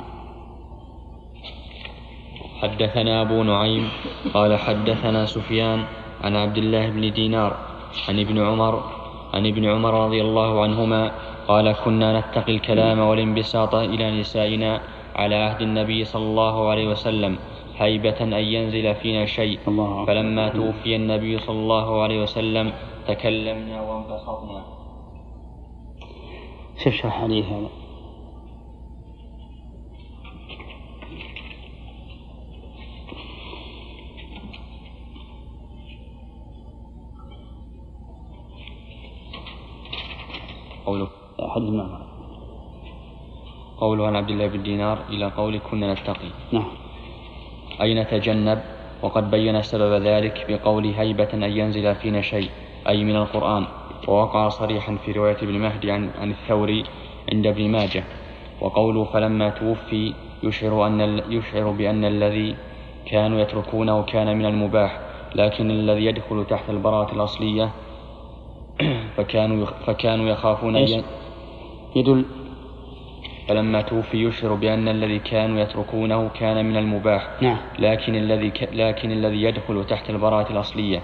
حدثنا أبو نعيم قال حدثنا سفيان عن عبد الله بن دينار عن ابن عمر رضي الله عنهما قال: كنا نتقي الكلام والانبساط إلى نسائنا على عهد النبي صلى الله عليه وسلم هيبة أن ينزل فينا شيء، فلما توفي النبي صلى الله عليه وسلم تكلمنا وانبسطنا. شوف حديث هذا. قوله عن عبد الله بن دينار إلى قول كنا نتقي. نعم. أي نتجنب، وقد بين سبب ذلك بقول هيبة أن ينزل فينا شيء، أي من القرآن، ووقع صريحا في رواية ابن مهدي عن الثوري عند ابن ماجه. وقوله فلما توفي يشعر بأن الذي كانوا يتركونه كان من المباح، لكن الذي يدخل تحت البراءة الأصلية فكانوا يخافون يدل. فلما توفي يشعر بأن الذي كانوا يتركونه كان من المباح. نعم. لكن الذي يدخل تحت البراءة الأصلية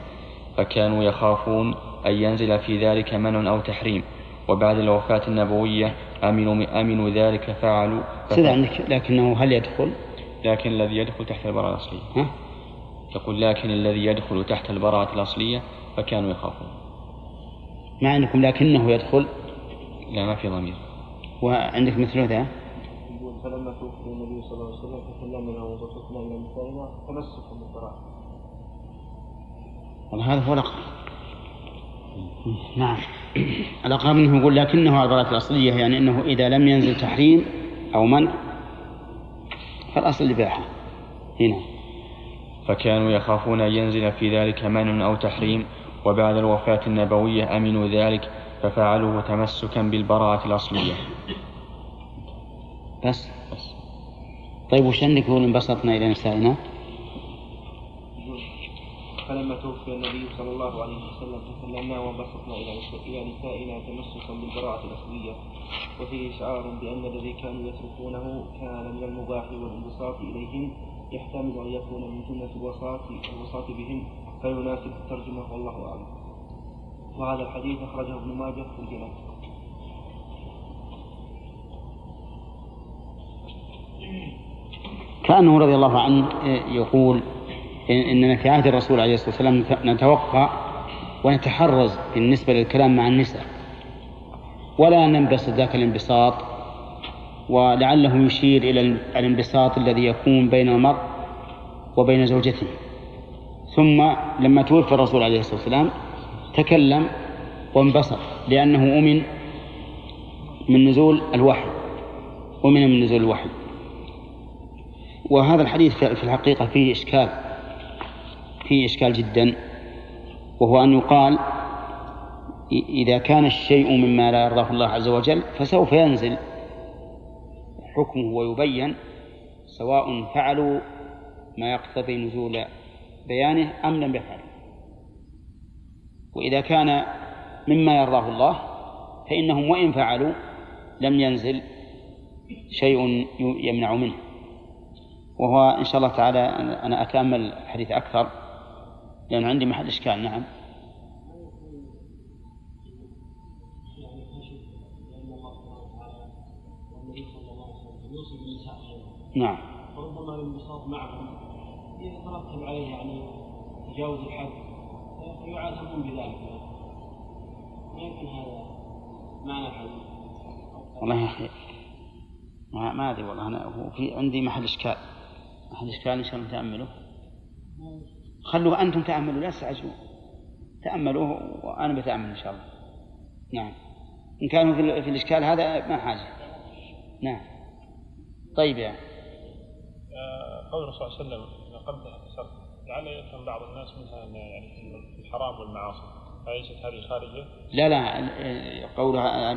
فكانوا يخافون أن ينزل في ذلك منع أو تحريم. وبعد الوفاة النبوية أمنوا ذلك فعلوا. لكنه هل يدخل؟ لكن الذي يدخل تحت البراءة الأصلية. يقول لكن الذي يدخل تحت البراءة الأصلية فكانوا يخافون. مع أنكم لكنه يدخل؟ لا، ما في ضمير. وعندك مثل ذا؟ فلما توفي النبي صلى الله عليه وسلم تكلمنا وبسطنا إلى نسائنا تمسكا بالبراءة. والله هذا هو الأقرب. نعم، الأقرب منه يقول لكنه على البراءة الأصلية، يعني أنه إذا لم ينزل تحريم أو منع فالأصل الإباحة هنا. فكانوا يخافون أن ينزل في ذلك منع أو تحريم، وبعد الوفاة النبوية أمنوا ذلك ففعلوه تمسكا بالبراءة الأصلية. بس. طيب وش عندك يقول انبسطنا إلى نسائنا؟ فلما توفي النبي صلى الله عليه وسلم تكلمنا وانبسطنا إلى نسائنا تمسكا بالبراءة الأصلية، وفيه إشعار بأن الذي كانوا يتركونه كان من المباح والانبساط إليهم يحتمل أن يكون من جملة الوساط بهم فيناسب الترجمة والله أعلم. وهذا الحديث أخرجه ابن ماجه في الجنة. كأنه رضي الله عنه يقول إننا في عهد الرسول عليه الصلاة والسلام نتوقع ونتحرز بالنسبة للكلام مع النساء ولا ننبسط ذاك الانبساط، ولعله يشير إلى الانبساط الذي يكون بين المرء وبين زوجته. ثم لما توفى الرسول عليه الصلاة والسلام تكلم وانبسط لأنه أمن من نزول الوحي، من نزول الوحي. وهذا الحديث في الحقيقة فيه إشكال جدا، وهو أن يقال إذا كان الشيء مما لا يرضاه الله عز وجل فسوف ينزل حكمه ويبين، سواء فعلوا ما يقتضي نزول بيانه أم لم يفعلوا. وإذا كان مما يرضاه الله فإنهم وإن فعلوا لم ينزل شيء يمنع منه. وهو إن شاء الله تعالى أنا أتأمل الحديث أكثر لأن عندي محل إشكال. نعم. نعم. وربما الانبساط معهم إذا ترتب عليه يعني تجاوز الحد فيعاتبون بذلك. ما يمكن هذا معنى الحديث. والله يا أخي ما أدري والله، أنا في عندي محل إشكال إن شاء الله تأملوا. خلوا أنتم تأملوا لا تستعجلوا، تأملوه وأنا بتأمل إن شاء الله. نعم، إن كانوا في الإشكال هذا ما حاجة. نعم. طيب يعني قول الرسول صلى الله عليه وسلم قبل الحساب لعل يفهم بعض الناس منها يعني في الحرام والمعاصي، فليست هذه خارجة؟ لا قولها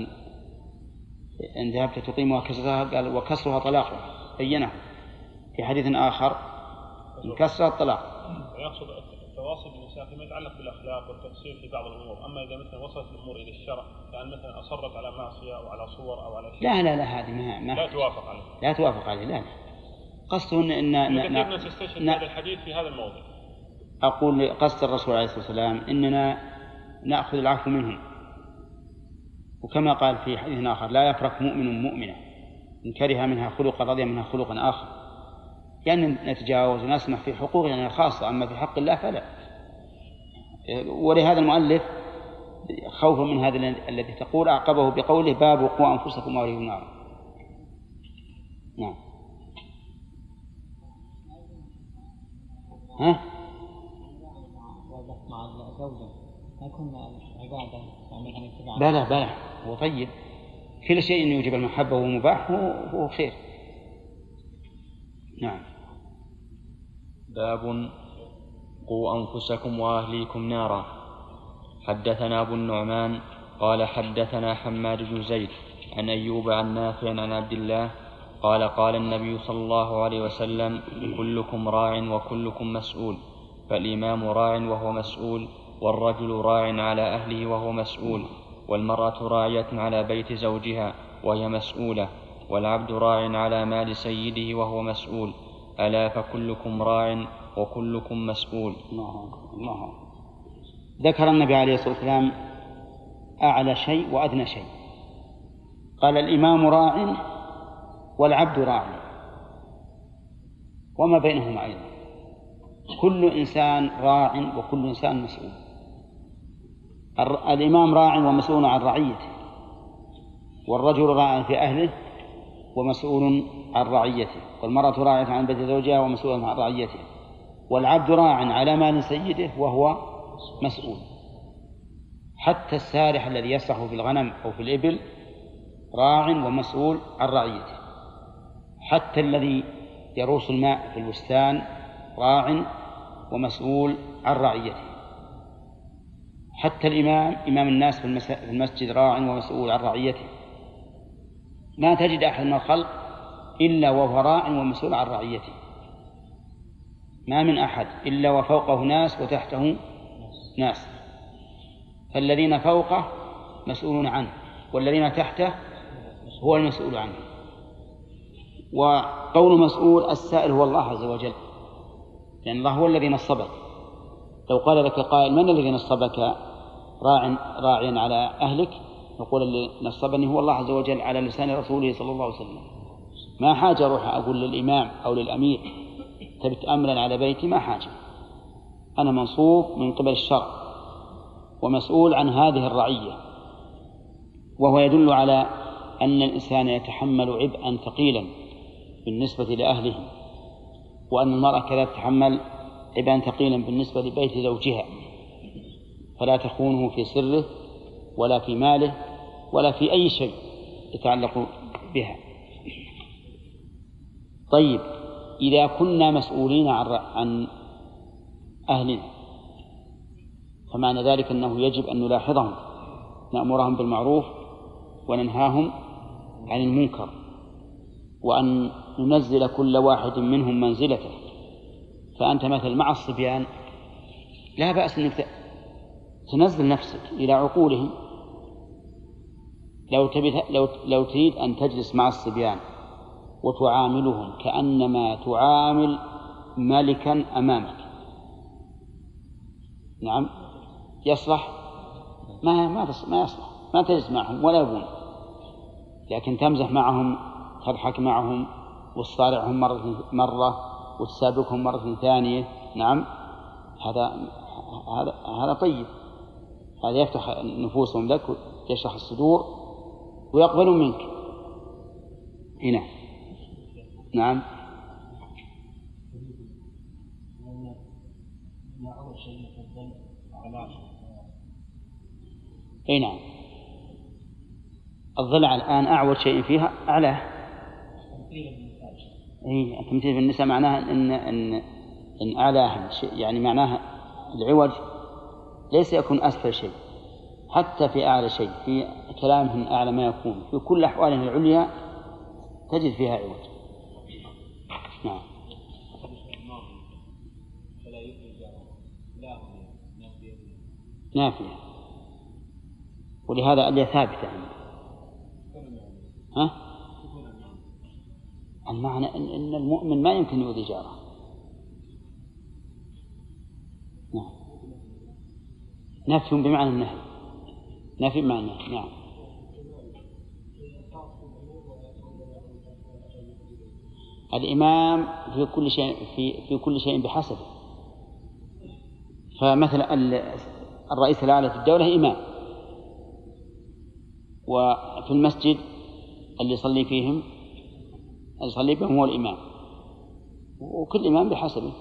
إن ذهبت تقيم وكسرها قال وكسرها طلاقها، بينه في حديث آخر إن كسرها الطلاق. ويقصد التواصل بالنساء فيما يتعلق بالأخلاق والتفسير في بعض الأمور. أما إذا مثلا وصلت الأمور إلى الشرع يعني مثلا أصرت على معصية أو على صور أو على شيء لا هذه ما لا توافق عليه. لا قصده إن كثير ناس يستشهد هذا الحديث في هذا الموضوع. أقول قصد الرسول عليه الصلاة والسلام إننا نأخذ العفو منهم، وكما قال في حديث آخر لا يفرق مؤمن مؤمنة إن كره منها خلقا رضي منها خلقا آخر، يعني نتجاوز ونسمح في حقوقنا الخاصة، أما في حق الله فلا. ولهذا المؤلف خوفا من هذا الذي تقول أعقبه بقوله باب قوا أنفسكم وأهليكم نارا. نعم. ها؟ مع الزوجة ما يكون عبادة بلى هو طيب، كل شيء يوجب المحبة ومباح هو خير. نعم. باب قوا أنفسكم وأهليكم نارا. حدثنا أبو النعمان قال حدثنا حماد بن زيد عن أيوب عن نافع عن عبد الله قال قال النبي صلى الله عليه وسلم كلكم راع وكلكم مسؤول، فالإمام راع وهو مسؤول، والرجل راع على أهله وهو مسؤول، والمرأة راعية على بيت زوجها وهي مسؤولة، والعبد راع على مال سيده وهو مسؤول، ألا فكلكم راع وكلكم مسؤول. الله. ذكر النبي عليه الصلاة والسلام أعلى شيء وأدنى شيء، قال الإمام راع والعبد راع وما بينهما أيضا، كل إنسان راع وكل إنسان مسؤول. الإمام راع ومسؤول عن رعيته، والرجل راع في أهله ومسؤول عن رعيته، والمرأة راعية عن بيت زوجها ومسؤول عن رعيته، والعبد راع على مال سيده وهو مسؤول. حتى السارح الذي يسرح في الغنم أو في الإبل راع ومسؤول عن رعيته، حتى الذي يروس الماء في البستان راع ومسؤول عن رعيته، حتى الإمام إمام الناس في المسجد راع ومسؤول عن رعيته. ما تجد أحد من الخلق إلا وهو راع ومسؤول عن رعيته، ما من أحد إلا وفوقه ناس وتحته ناس، فالذين فوقه مسؤولون عنه والذين تحته هو المسؤول عنه. وقول مسؤول السائل هو الله عز وجل، لأن الله هو الذي نصبك. لو قال لك قائل من الذي نصبك راعيا على أهلك، نقول اللي نصبني هو الله عز وجل على لسان رسوله صلى الله عليه وسلم. ما حاجة أروح أقول للإمام أو للأمير تبت أمرا على بيتي، ما حاجة، أنا منصوب من قبل الشرع ومسؤول عن هذه الرعية. وهو يدل على أن الإنسان يتحمل عبئا ثقيلا بالنسبة لأهله، وأن المرأة كذلك تتحمل عبئا ثقيلا بالنسبة لبيت زوجها، فلا تخونه في سره ولا في ماله ولا في أي شيء يتعلق بها. طيب، إذا كنا مسؤولين عن أهلنا فمعنى ذلك أنه يجب أن نلاحظهم، نأمرهم بالمعروف وننهاهم عن المنكر، وأن ننزل كل واحد منهم منزلته. فأنت مثل مع الصبيان لا بأس أنك تنزل نفسك إلى عقولهم. لو تريد أن تجلس مع الصبيان وتعاملهم كأنما تعامل ملكا أمامك، نعم يصلح؟ ما يصلح، ما تجلس معهم ولا يبون، لكن تمزح معهم، تضحك معهم، وتصارعهم مرة وتسابقهم مرة ثانية. نعم، هذا طيب، هذا يفتح نفوسهم لك ويشرح الصدور ويقبلون منك هنا. نعم. أي نعم، الضلع الآن أعود شيء فيها أعلاه. أي التمثيل في النساء معناها إن أعلاها يعني معناها العوج ليس يكون أسفل شيء، حتى في أعلى شيء، في كلامهم أعلى ما يكون، في كل أحوالهم العليا تجد فيها عوج. نعم. نافية، ولهذا اليا ثابتة عنه. ها؟ المعنى إن المؤمن ما يمكن يؤذي جاره. نعم، نفي بمعنى النهي، نفي بمعنى النهي. نعم. الإمام في كل شيء بحسبه. فمثلا الرئيس الأعلى في الدولة إمام، وفي المسجد اللي يصلي بهم هو الإمام، وكل إمام بحسبه.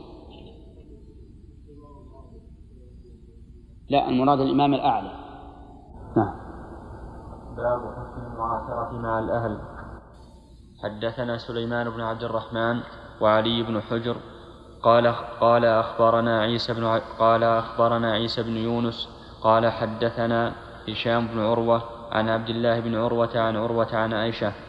لا، المراد الإمام الأعلى. نعم. باب حسن المعاشرة مع الأهل. حدثنا سليمان بن عبد الرحمن وعلي بن حجر قال أخبرنا عيسى بن يونس قال حدثنا هشام بن عروة عن عبد الله بن عروة عن عروة عن عائشة